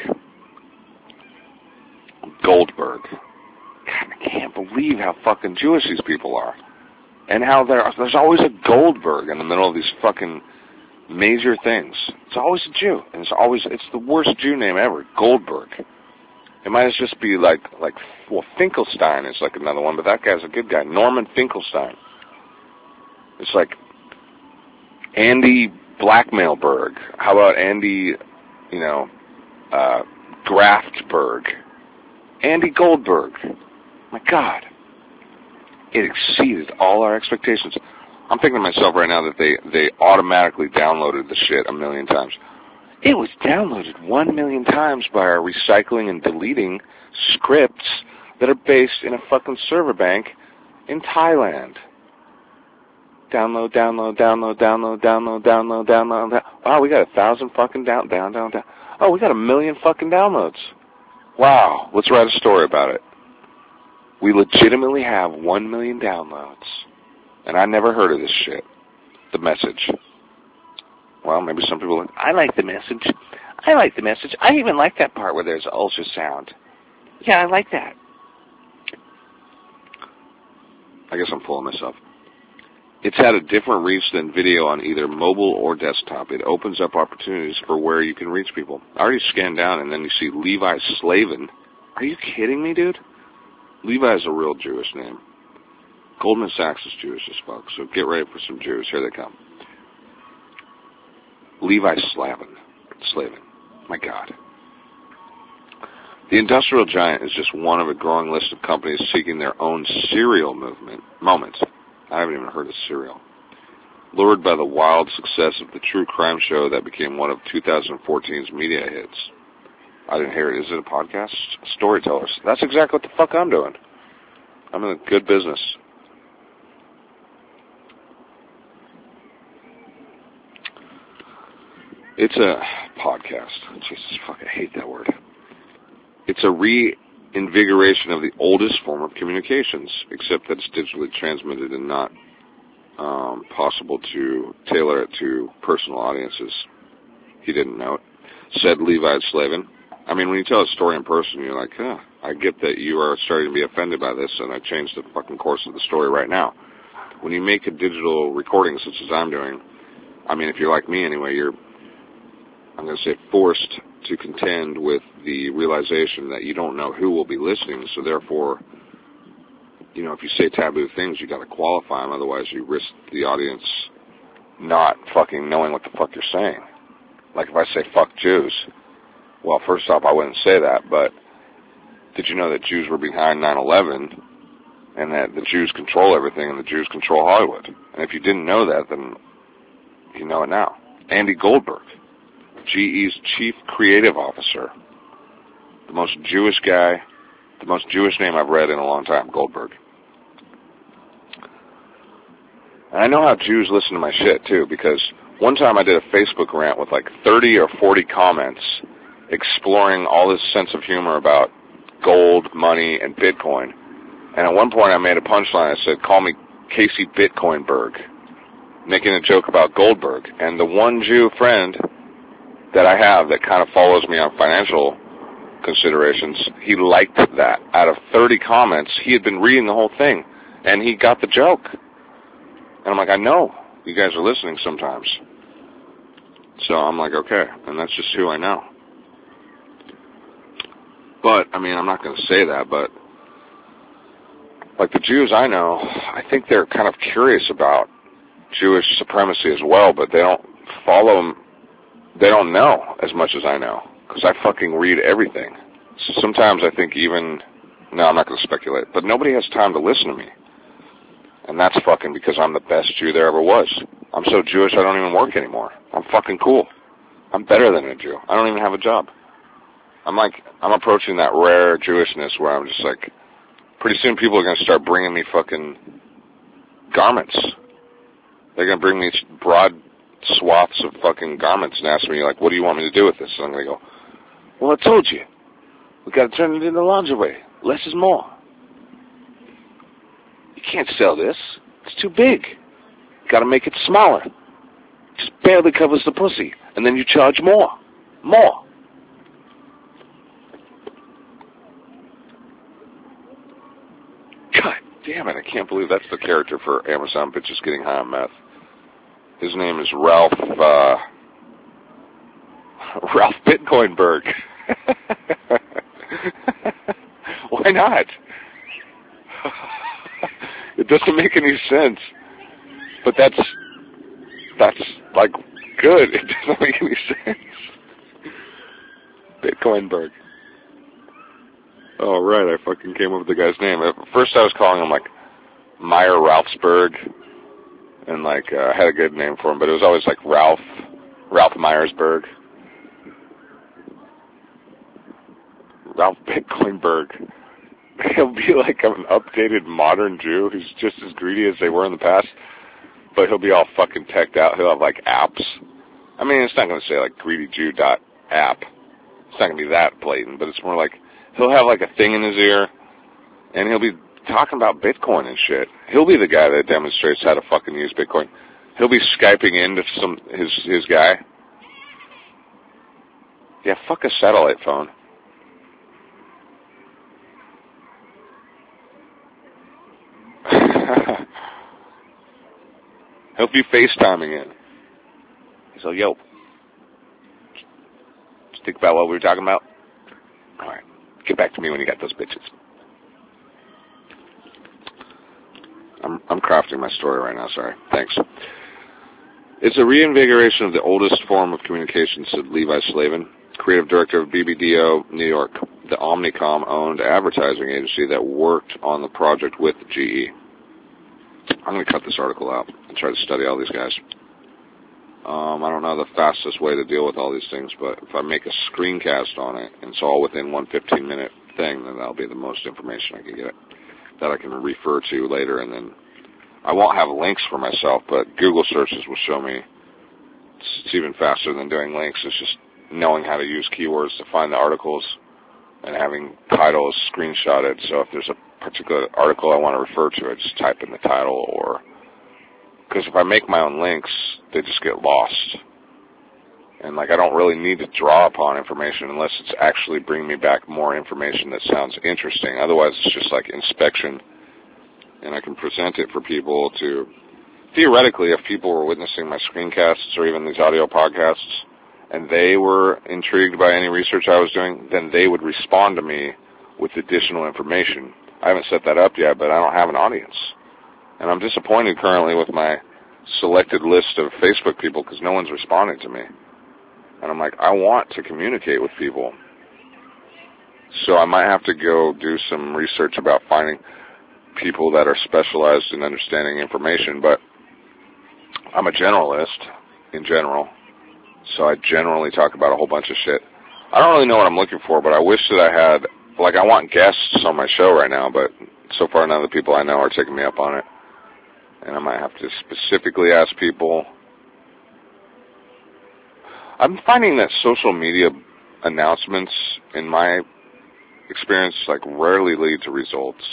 God, I can't believe how fucking Jewish these people are. And how there's always a Goldberg in the middle of these fucking major things. It's always a Jew. And it's the worst Jew name ever. Goldberg. It might just be like Finkelstein is like another one, but that guy's a good guy. Norman Finkelstein. It's like Andy Blackmailberg. How about Andy, Graftberg? Andy Goldberg. My God. It exceeded all our expectations. I'm thinking to myself right now that they automatically downloaded the shit 1 million times. It was downloaded 1 million times by our recycling and deleting scripts that are based in a fucking server bank in Thailand. Download. Wow, we got 1,000 fucking down. Oh, we got 1 million fucking downloads. Wow, let's write a story about it. We legitimately have 1 million downloads. And I never heard of this shit. The Message. Well, maybe some people are like, I like The Message. I even like that part where there's ultrasound. Yeah, I like that. I guess I'm fooling myself. It's had a different reach than video on either mobile or desktop. It opens up opportunities for where you can reach people. I already scanned down, and then you see Levi Slavin. Are you kidding me, dude? Levi is a real Jewish name. Goldman Sachs is Jewish as fuck, so get ready for some Jews. Here they come. Levi Slavin. My God. The industrial giant is just one of a growing list of companies seeking their own serial moment. I haven't even heard of Serial. Lured by the wild success of the true crime show that became one of 2014's media hits. I didn't hear it. Is it a podcast? Storytellers. That's exactly what the fuck I'm doing. I'm in a good business. It's a podcast. Jesus, fuck, I hate that word. It's a reinvigoration of the oldest form of communications, except that it's digitally transmitted and not possible to tailor it to personal audiences. He didn't know it. Said Levi Slavin. I mean, when you tell a story in person, you're like, I get that you are starting to be offended by this, and I changed the fucking course of the story right now. When you make a digital recording, such as I'm doing, I mean, if you're like me anyway, I'm going to say forced to contend with the realization that you don't know who will be listening, so therefore, if you say taboo things, you got to qualify them, otherwise you risk the audience not fucking knowing what the fuck you're saying. Like if I say fuck Jews, well, first off, I wouldn't say that, but did you know that Jews were behind 9/11 and that the Jews control everything and the Jews control Hollywood? And if you didn't know that, then you know it now. Andy Goldberg, GE's Chief Creative Officer. The most Jewish guy, the most Jewish name I've read in a long time, Goldberg. And I know how Jews listen to my shit, too, because one time I did a Facebook rant with like 30 or 40 comments exploring all this sense of humor about gold, money, and Bitcoin. And at one point I made a punchline. I said, call me Casey Bitcoinberg, making a joke about Goldberg. And the one Jew friend that I have that kind of follows me on financial considerations, he liked that. Out of 30 comments, he had been reading the whole thing, and he got the joke. And I'm like, I know you guys are listening sometimes. So I'm like, okay, and that's just who I know. But, I mean, I'm not going to say that, but like the Jews I know, I think they're kind of curious about Jewish supremacy as well, but they don't follow them. They don't know as much as I know, because I fucking read everything. So sometimes I think I'm not going to speculate, but nobody has time to listen to me. And that's fucking because I'm the best Jew there ever was. I'm so Jewish I don't even work anymore. I'm fucking cool. I'm better than a Jew. I don't even have a job. I'm approaching that rare Jewishness where I'm just like, pretty soon people are going to start bringing me fucking garments. They're going to bring me broad swaths of fucking garments and ask me, like, what do you want me to do with this? And I'm going to go, well, I told you. We got to turn it into lingerie. Less is more. You can't sell this. It's too big. Got to make it smaller. Just barely covers the pussy. And then you charge more. More. God damn it, I can't believe that's the character for Amazon Bitches Getting High on Meth. His name is Ralph Bitcoinberg. Well, Why not? It doesn't make any sense. But that's like good. It doesn't make any sense. Bitcoinberg. Oh, right. I fucking came up with the guy's name. At first I was calling him like Meyer Ralphsberg. And like, I had a good name for him, but it was always like Ralph Myersberg. Ralph Bitcoinberg. He'll be like an updated modern Jew who's just as greedy as they were in the past, but he'll be all fucking teched out. He'll have like apps. I mean, it's not going to say like greedyjew.app. It's not going to be that blatant, but it's more like he'll have like a thing in his ear, and he'll be talking about Bitcoin and shit. He'll be the guy that demonstrates how to fucking use Bitcoin. He'll be Skyping into his guy. Yeah, fuck a satellite phone. He'll be FaceTiming in. He's like, yo, just think about what we were talking about. All right, get back to me when you got those bitches. I'm crafting my story right now, sorry. Thanks. It's a reinvigoration of the oldest form of communication, said Levi Slavin, creative director of BBDO New York, the Omnicom-owned advertising agency that worked on the project with GE. I'm going to cut this article out and try to study all these guys. I don't know the fastest way to deal with all these things, but if I make a screencast on it, and it's all within one 15-minute thing, then that'll be the most information I can get that I can refer to later, and then I won't have links for myself, but Google searches will show me. It's even faster than doing links. It's just knowing how to use keywords to find the articles and having titles screenshotted. So if there's a particular article I want to refer to, I just type in the title, or because if I make my own links, they just get lost. And like I don't really need to draw upon information unless it's actually bringing me back more information that sounds interesting. Otherwise, it's just like inspection, and I can present it for people to, theoretically, if people were witnessing my screencasts or even these audio podcasts, and they were intrigued by any research I was doing, then they would respond to me with additional information. I haven't set that up yet, but I don't have an audience. And I'm disappointed currently with my selected list of Facebook people because no one's responding to me. And I'm like, I want to communicate with people. So I might have to go do some research about finding people that are specialized in understanding information, but I'm a generalist in general. So I generally talk about a whole bunch of shit. I don't really know what I'm looking for, but I wish that I had, like I want guests on my show right now, but so far none of the people I know are taking me up on it. And I might have to specifically ask people. I'm finding that social media announcements, in my experience, like rarely lead to results.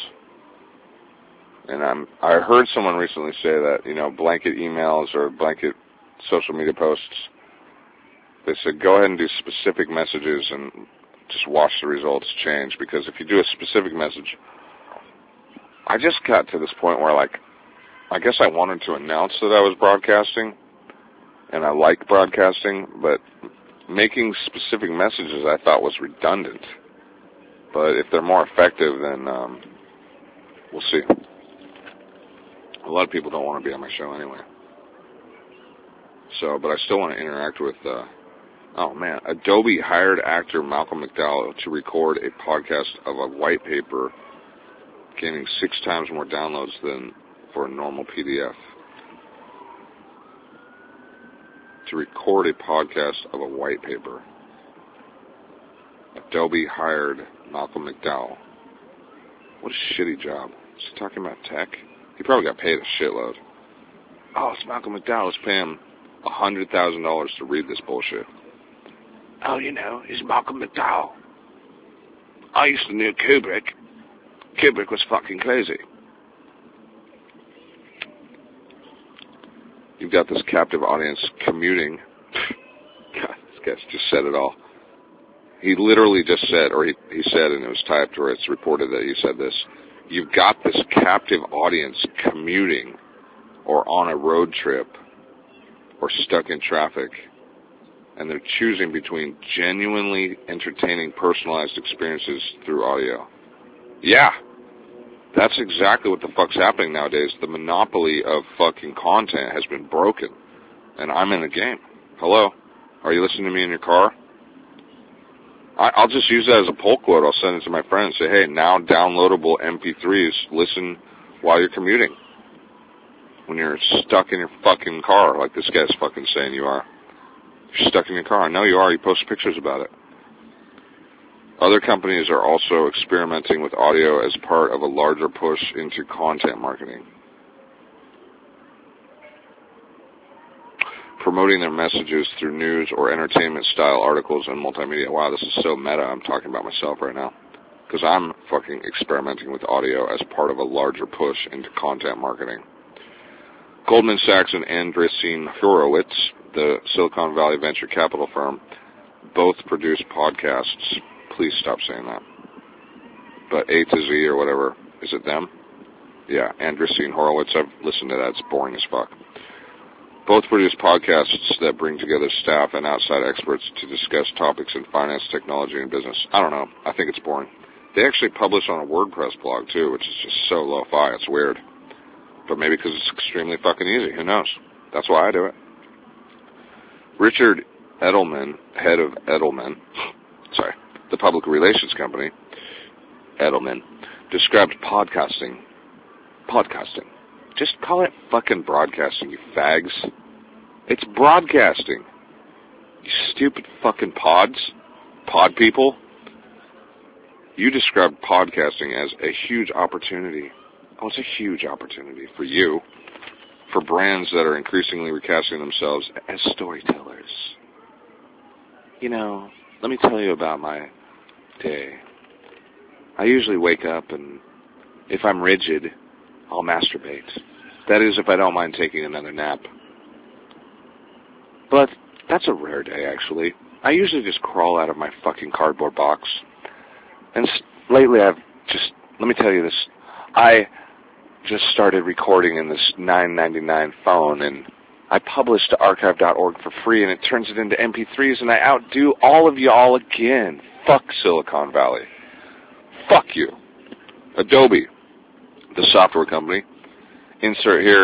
And I heard someone recently say that, you know, blanket emails or blanket social media posts, they said go ahead and do specific messages and just watch the results change. Because if you do a specific message, I just got to this point where, like, I guess I wanted to announce that I was broadcasting, and I like broadcasting, but making specific messages I thought was redundant. But if they're more effective, then we'll see. A lot of people don't want to be on my show anyway. So, but I still want to interact with, oh man, Adobe hired actor Malcolm McDowell to record a podcast of a white paper, gaining 6 times more downloads than for a normal PDF. To record a podcast of a white paper. Adobe hired Malcolm McDowell. What a shitty job. Is he talking about tech? He probably got paid a shitload. Oh, it's Malcolm McDowell. Let's pay him $100,000 to read this bullshit. Oh, you know, he's Malcolm McDowell. I used to know Kubrick. Kubrick was fucking crazy. You've got this captive audience commuting. God, this guy's just said it all. He literally just said, or he said, and it was typed, or it's reported that he said this. You've got this captive audience commuting, or on a road trip, or stuck in traffic, and they're choosing between genuinely entertaining, personalized experiences through audio. Yeah. That's exactly what the fuck's happening nowadays. The monopoly of fucking content has been broken. And I'm in the game. Hello? Are you listening to me in your car? I'll just use that as a poll quote. I'll send it to my friend and say, hey, now downloadable MP3s, listen while you're commuting. When you're stuck in your fucking car, like this guy's fucking saying you are. You're stuck in your car. I know you are. You post pictures about it. Other companies are also experimenting with audio as part of a larger push into content marketing. Promoting their messages through news or entertainment-style articles and multimedia. Wow, this is so meta. I'm talking about myself right now. Because I'm fucking experimenting with audio as part of a larger push into content marketing. Goldman Sachs and Andreessen Horowitz, the Silicon Valley venture capital firm, both produce podcasts. Please stop saying that. But A to Z or whatever, is it them? Yeah, Andreessen Horowitz. I've listened to that. It's boring as fuck. Both produce podcasts that bring together staff and outside experts to discuss topics in finance, technology, and business. I don't know. I think it's boring. They actually publish on a WordPress blog, too, which is just so lo-fi. It's weird. But maybe because it's extremely fucking easy. Who knows? That's why I do it. Richard Edelman, head of Edelman, the public relations company, Edelman, described podcasting. Just call it fucking broadcasting, you fags. It's broadcasting. You stupid fucking pod people. You described podcasting as a huge opportunity. Oh, it's a huge opportunity for you, for brands that are increasingly recasting themselves as storytellers. You know, let me tell you about my day. I usually wake up and if I'm rigid, I'll masturbate. That is, if I don't mind taking another nap. But that's a rare day, actually. I usually just crawl out of my fucking cardboard box. And lately let me tell you this, I just started recording in this $9.99 phone, and I publish to archive.org for free, and it turns it into MP3s, and I outdo all of y'all again. Fuck Silicon Valley. Fuck you. Adobe, the software company. Insert here.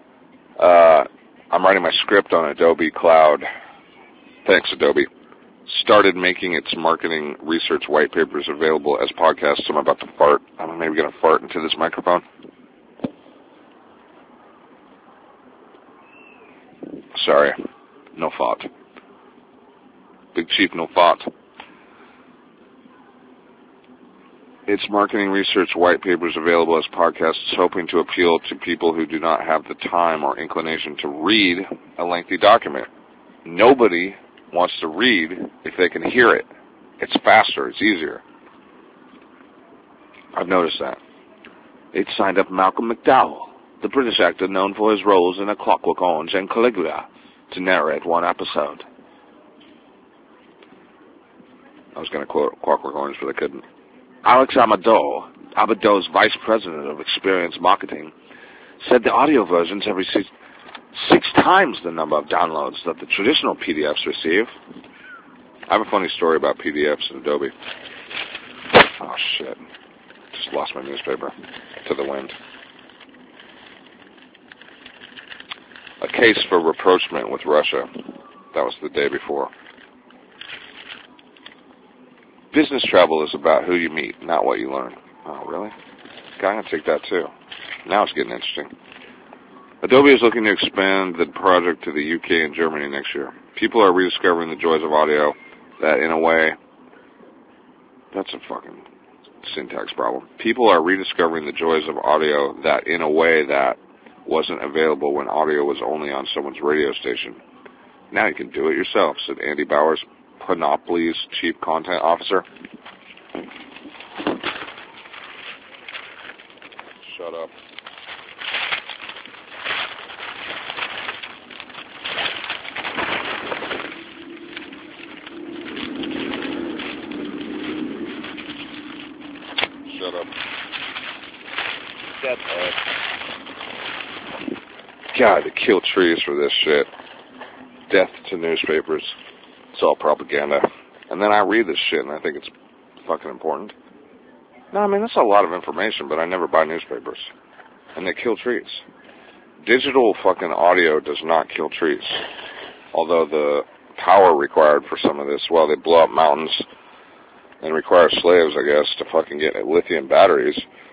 I'm writing my script on Adobe Cloud. Thanks, Adobe. Started making its marketing research white papers available as podcasts. I'm about to fart. I'm maybe going to fart into this microphone. Sorry. No fault. Big Chief, no fault. Its marketing research white papers available as podcasts, hoping to appeal to people who do not have the time or inclination to read a lengthy document. Nobody wants to read if they can hear it. It's faster. It's easier. I've noticed that. It signed up Malcolm McDowell, the British actor known for his roles in A Clockwork Orange and Caligula, to narrate one episode. I was going to quote Clockwork Orange, but I couldn't. Alex Amador's vice president of experience marketing, said the audio versions have received 6 times the number of downloads that the traditional PDFs receive. I have a funny story about PDFs and Adobe. Oh, shit. Just lost my newspaper to the wind. A case for rapprochement with Russia. That was the day before. Business travel is about who you meet, not what you learn. Oh, really? I'm going to take that, too. Now it's getting interesting. Adobe is looking to expand the project to the UK and Germany next year. People are rediscovering the joys of audio that, in a way, that's a fucking syntax problem. People are rediscovering the joys of audio that, in a way, that wasn't available when audio was only on someone's radio station. Now you can do it yourself, said Andy Bowers, Panoply's chief content officer. Shut up. Shut up. That's it. God, they kill trees for this shit. Death to newspapers. It's all propaganda. And then I read this shit and I think it's fucking important. No, I mean, that's a lot of information, but I never buy newspapers. And they kill trees. Digital fucking audio does not kill trees. Although the power required for some of this, well, they blow up mountains and require slaves, I guess, to fucking get lithium batteries.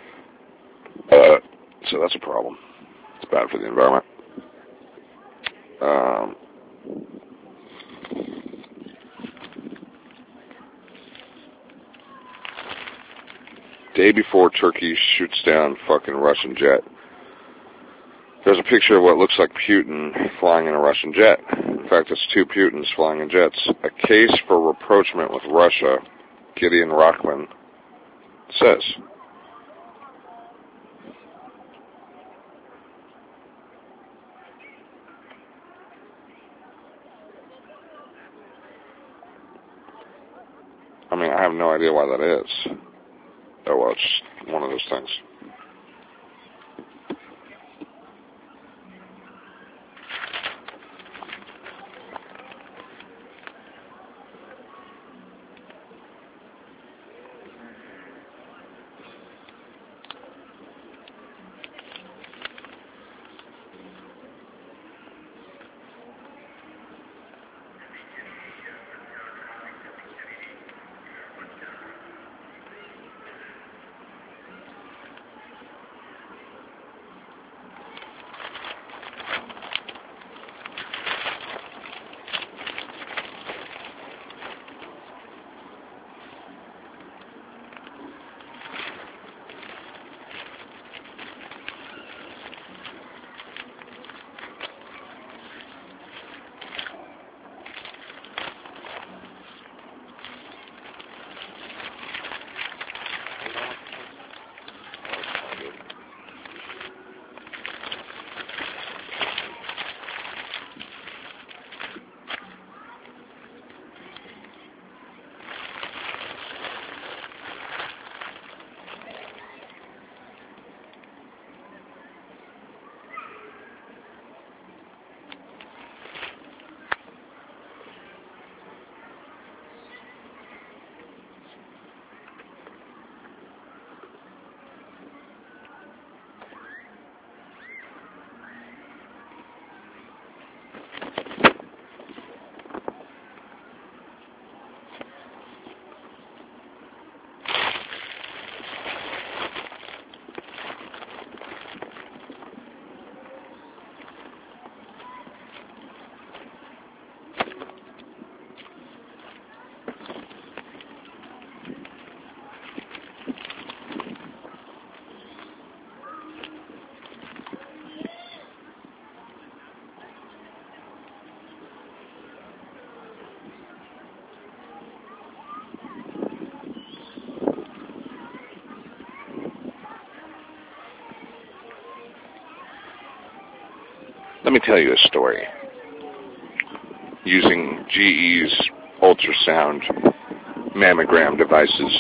So that's a problem. It's bad for the environment. Day before Turkey shoots down fucking Russian jet. There's a picture of what looks like Putin flying in a Russian jet. In fact, it's two Putins flying in jets. A case for rapprochement with Russia, Gideon Rockman says. I mean, I have no idea why that is. Oh, well, it's one of those things. Let me tell you a story. Using GE's ultrasound mammogram devices.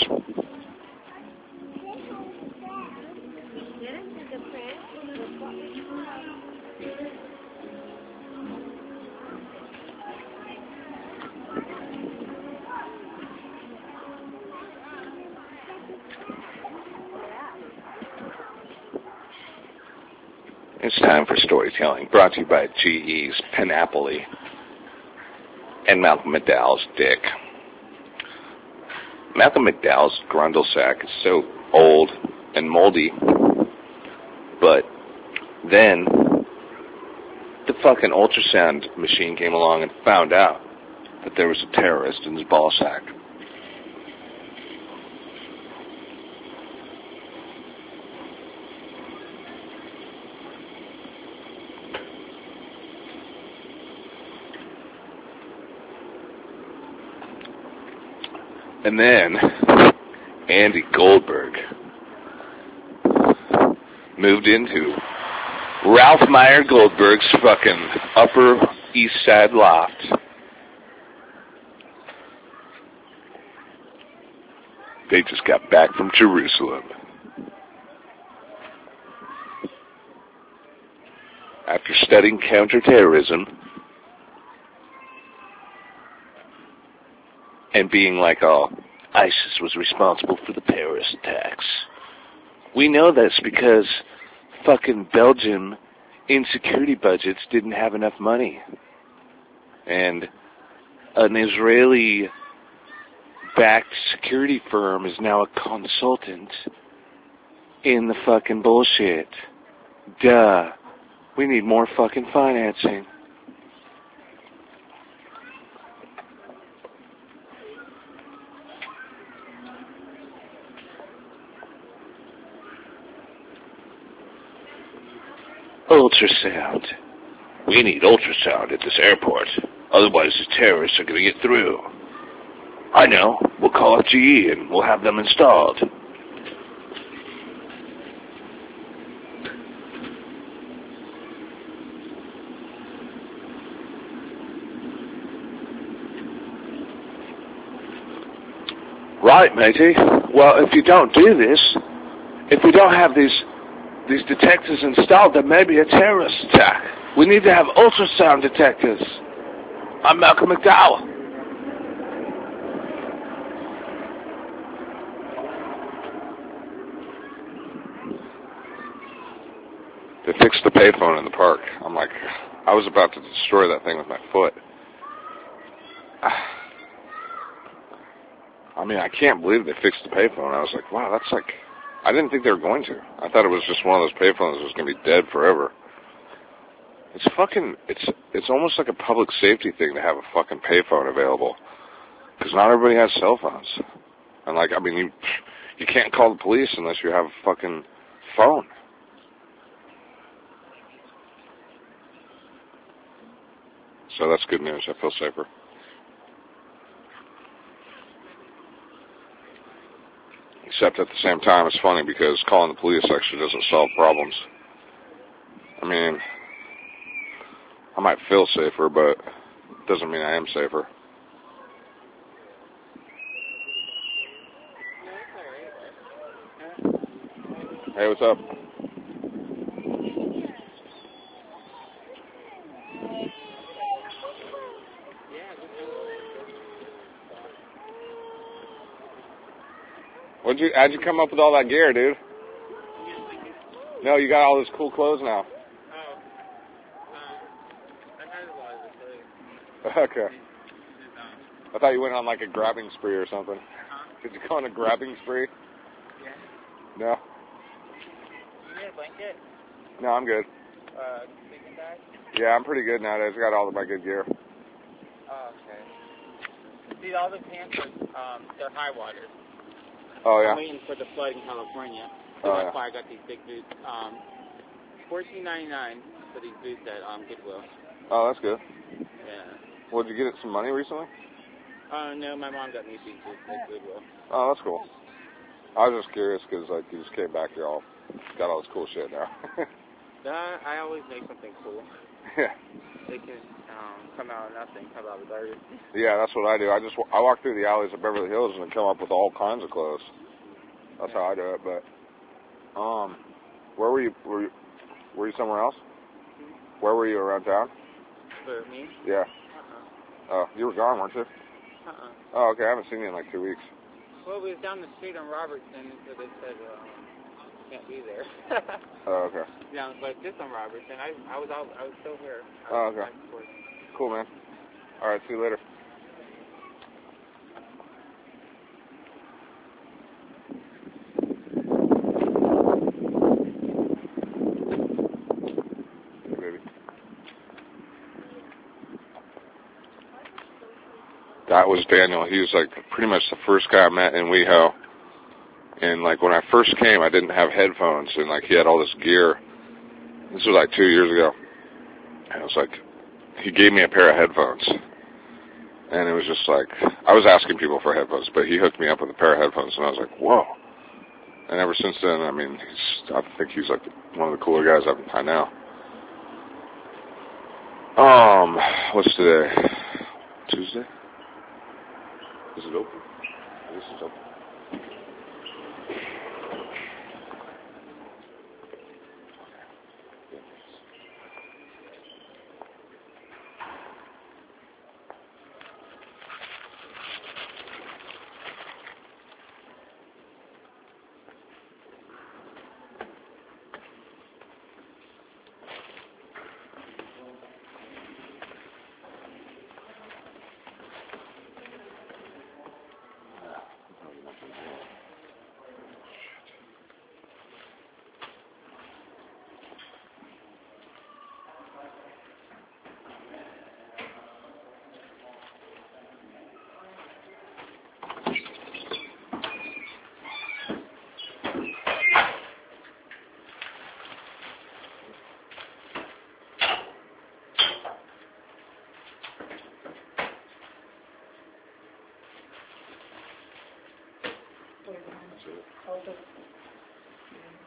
It's time for storytelling, brought to you by GE's Panoply and Malcolm McDowell's dick. Malcolm McDowell's grundle sack is so old and moldy, but then the fucking ultrasound machine came along and found out that there was a terrorist in his ball sack. And then Andy Goldberg moved into Ralph Meyer Goldberg's fucking Upper East Side loft. They just got back from Jerusalem. After studying counterterrorism and being like, oh, ISIS was responsible for the Paris attacks. We know this because fucking Belgian insecurity budgets didn't have enough money. And an Israeli-backed security firm is now a consultant in the fucking bullshit. Duh. We need more fucking financing. Ultrasound. We need ultrasound at this airport. Otherwise the terrorists are going to get through. I know. We'll call up GE and we'll have them installed. Right, matey. Well, if you don't do this, if we don't have these detectors installed, there may be a terrorist attack. We need to have ultrasound detectors. I'm Malcolm McDowell. They fixed the payphone in the park. I'm like, I was about to destroy that thing with my foot. I mean, I can't believe they fixed the payphone. I was like, wow, that's like, I didn't think they were going to. I thought it was just one of those payphones that was going to be dead forever. It's fucking, it's almost like a public safety thing to have a fucking payphone available. Because not everybody has cell phones. And like, I mean, you can't call the police unless you have a fucking phone. So that's good news. I feel safer. Except at the same time, it's funny because calling the police actually doesn't solve problems. I mean, I might feel safer, but it doesn't mean I am safer. Hey, what's up? How'd you come up with all that gear, dude? No, you got all this cool clothes now. Okay. I thought you went on like a grabbing spree or something. Did you go on a grabbing spree? Yeah. No? You need a blanket? No, I'm good. Sleeping bag? Yeah, I'm pretty good nowadays. I got all of my good gear. Oh, okay. See, all the pants are, they're high water. Oh, yeah? I'm waiting for the flood in California. So that's why I got these big boots. $14.99 for these boots at Goodwill. Oh, that's good. Yeah. Well, did you get some money recently? No, my mom got me these boots at Goodwill. Oh, that's cool. I was just curious because, like, you just came back here all, got all this cool shit now. I always make something cool. Yeah. They can come out of nothing, come out of garbage. Yeah, that's what I do. I walk through the alleys of Beverly Hills and come up with all kinds of clothes. That's how I do it. But where were you? Were you somewhere else? Mm-hmm. Where were you around town? For me? Yeah. Oh, you were gone, weren't you? Oh, okay. I haven't seen you in like 2 weeks. Well, we was down the street on Robertson, so they said can't be there. Oh, okay. Yeah, but just on Robertson. I was still here. Oh, okay. Cool, man. All right, see you later. Hey, baby. That was Daniel. He was like pretty much the first guy I met in WeHo. And like when I first came, I didn't have headphones, and like he had all this gear. This was like 2 years ago. And it was like, he gave me a pair of headphones. And it was just like, I was asking people for headphones, but he hooked me up with a pair of headphones, and I was like, whoa. And ever since then, I mean, I think he's like one of the cooler guys I know. What's today? Tuesday? Is it open? This is open. That's it. All the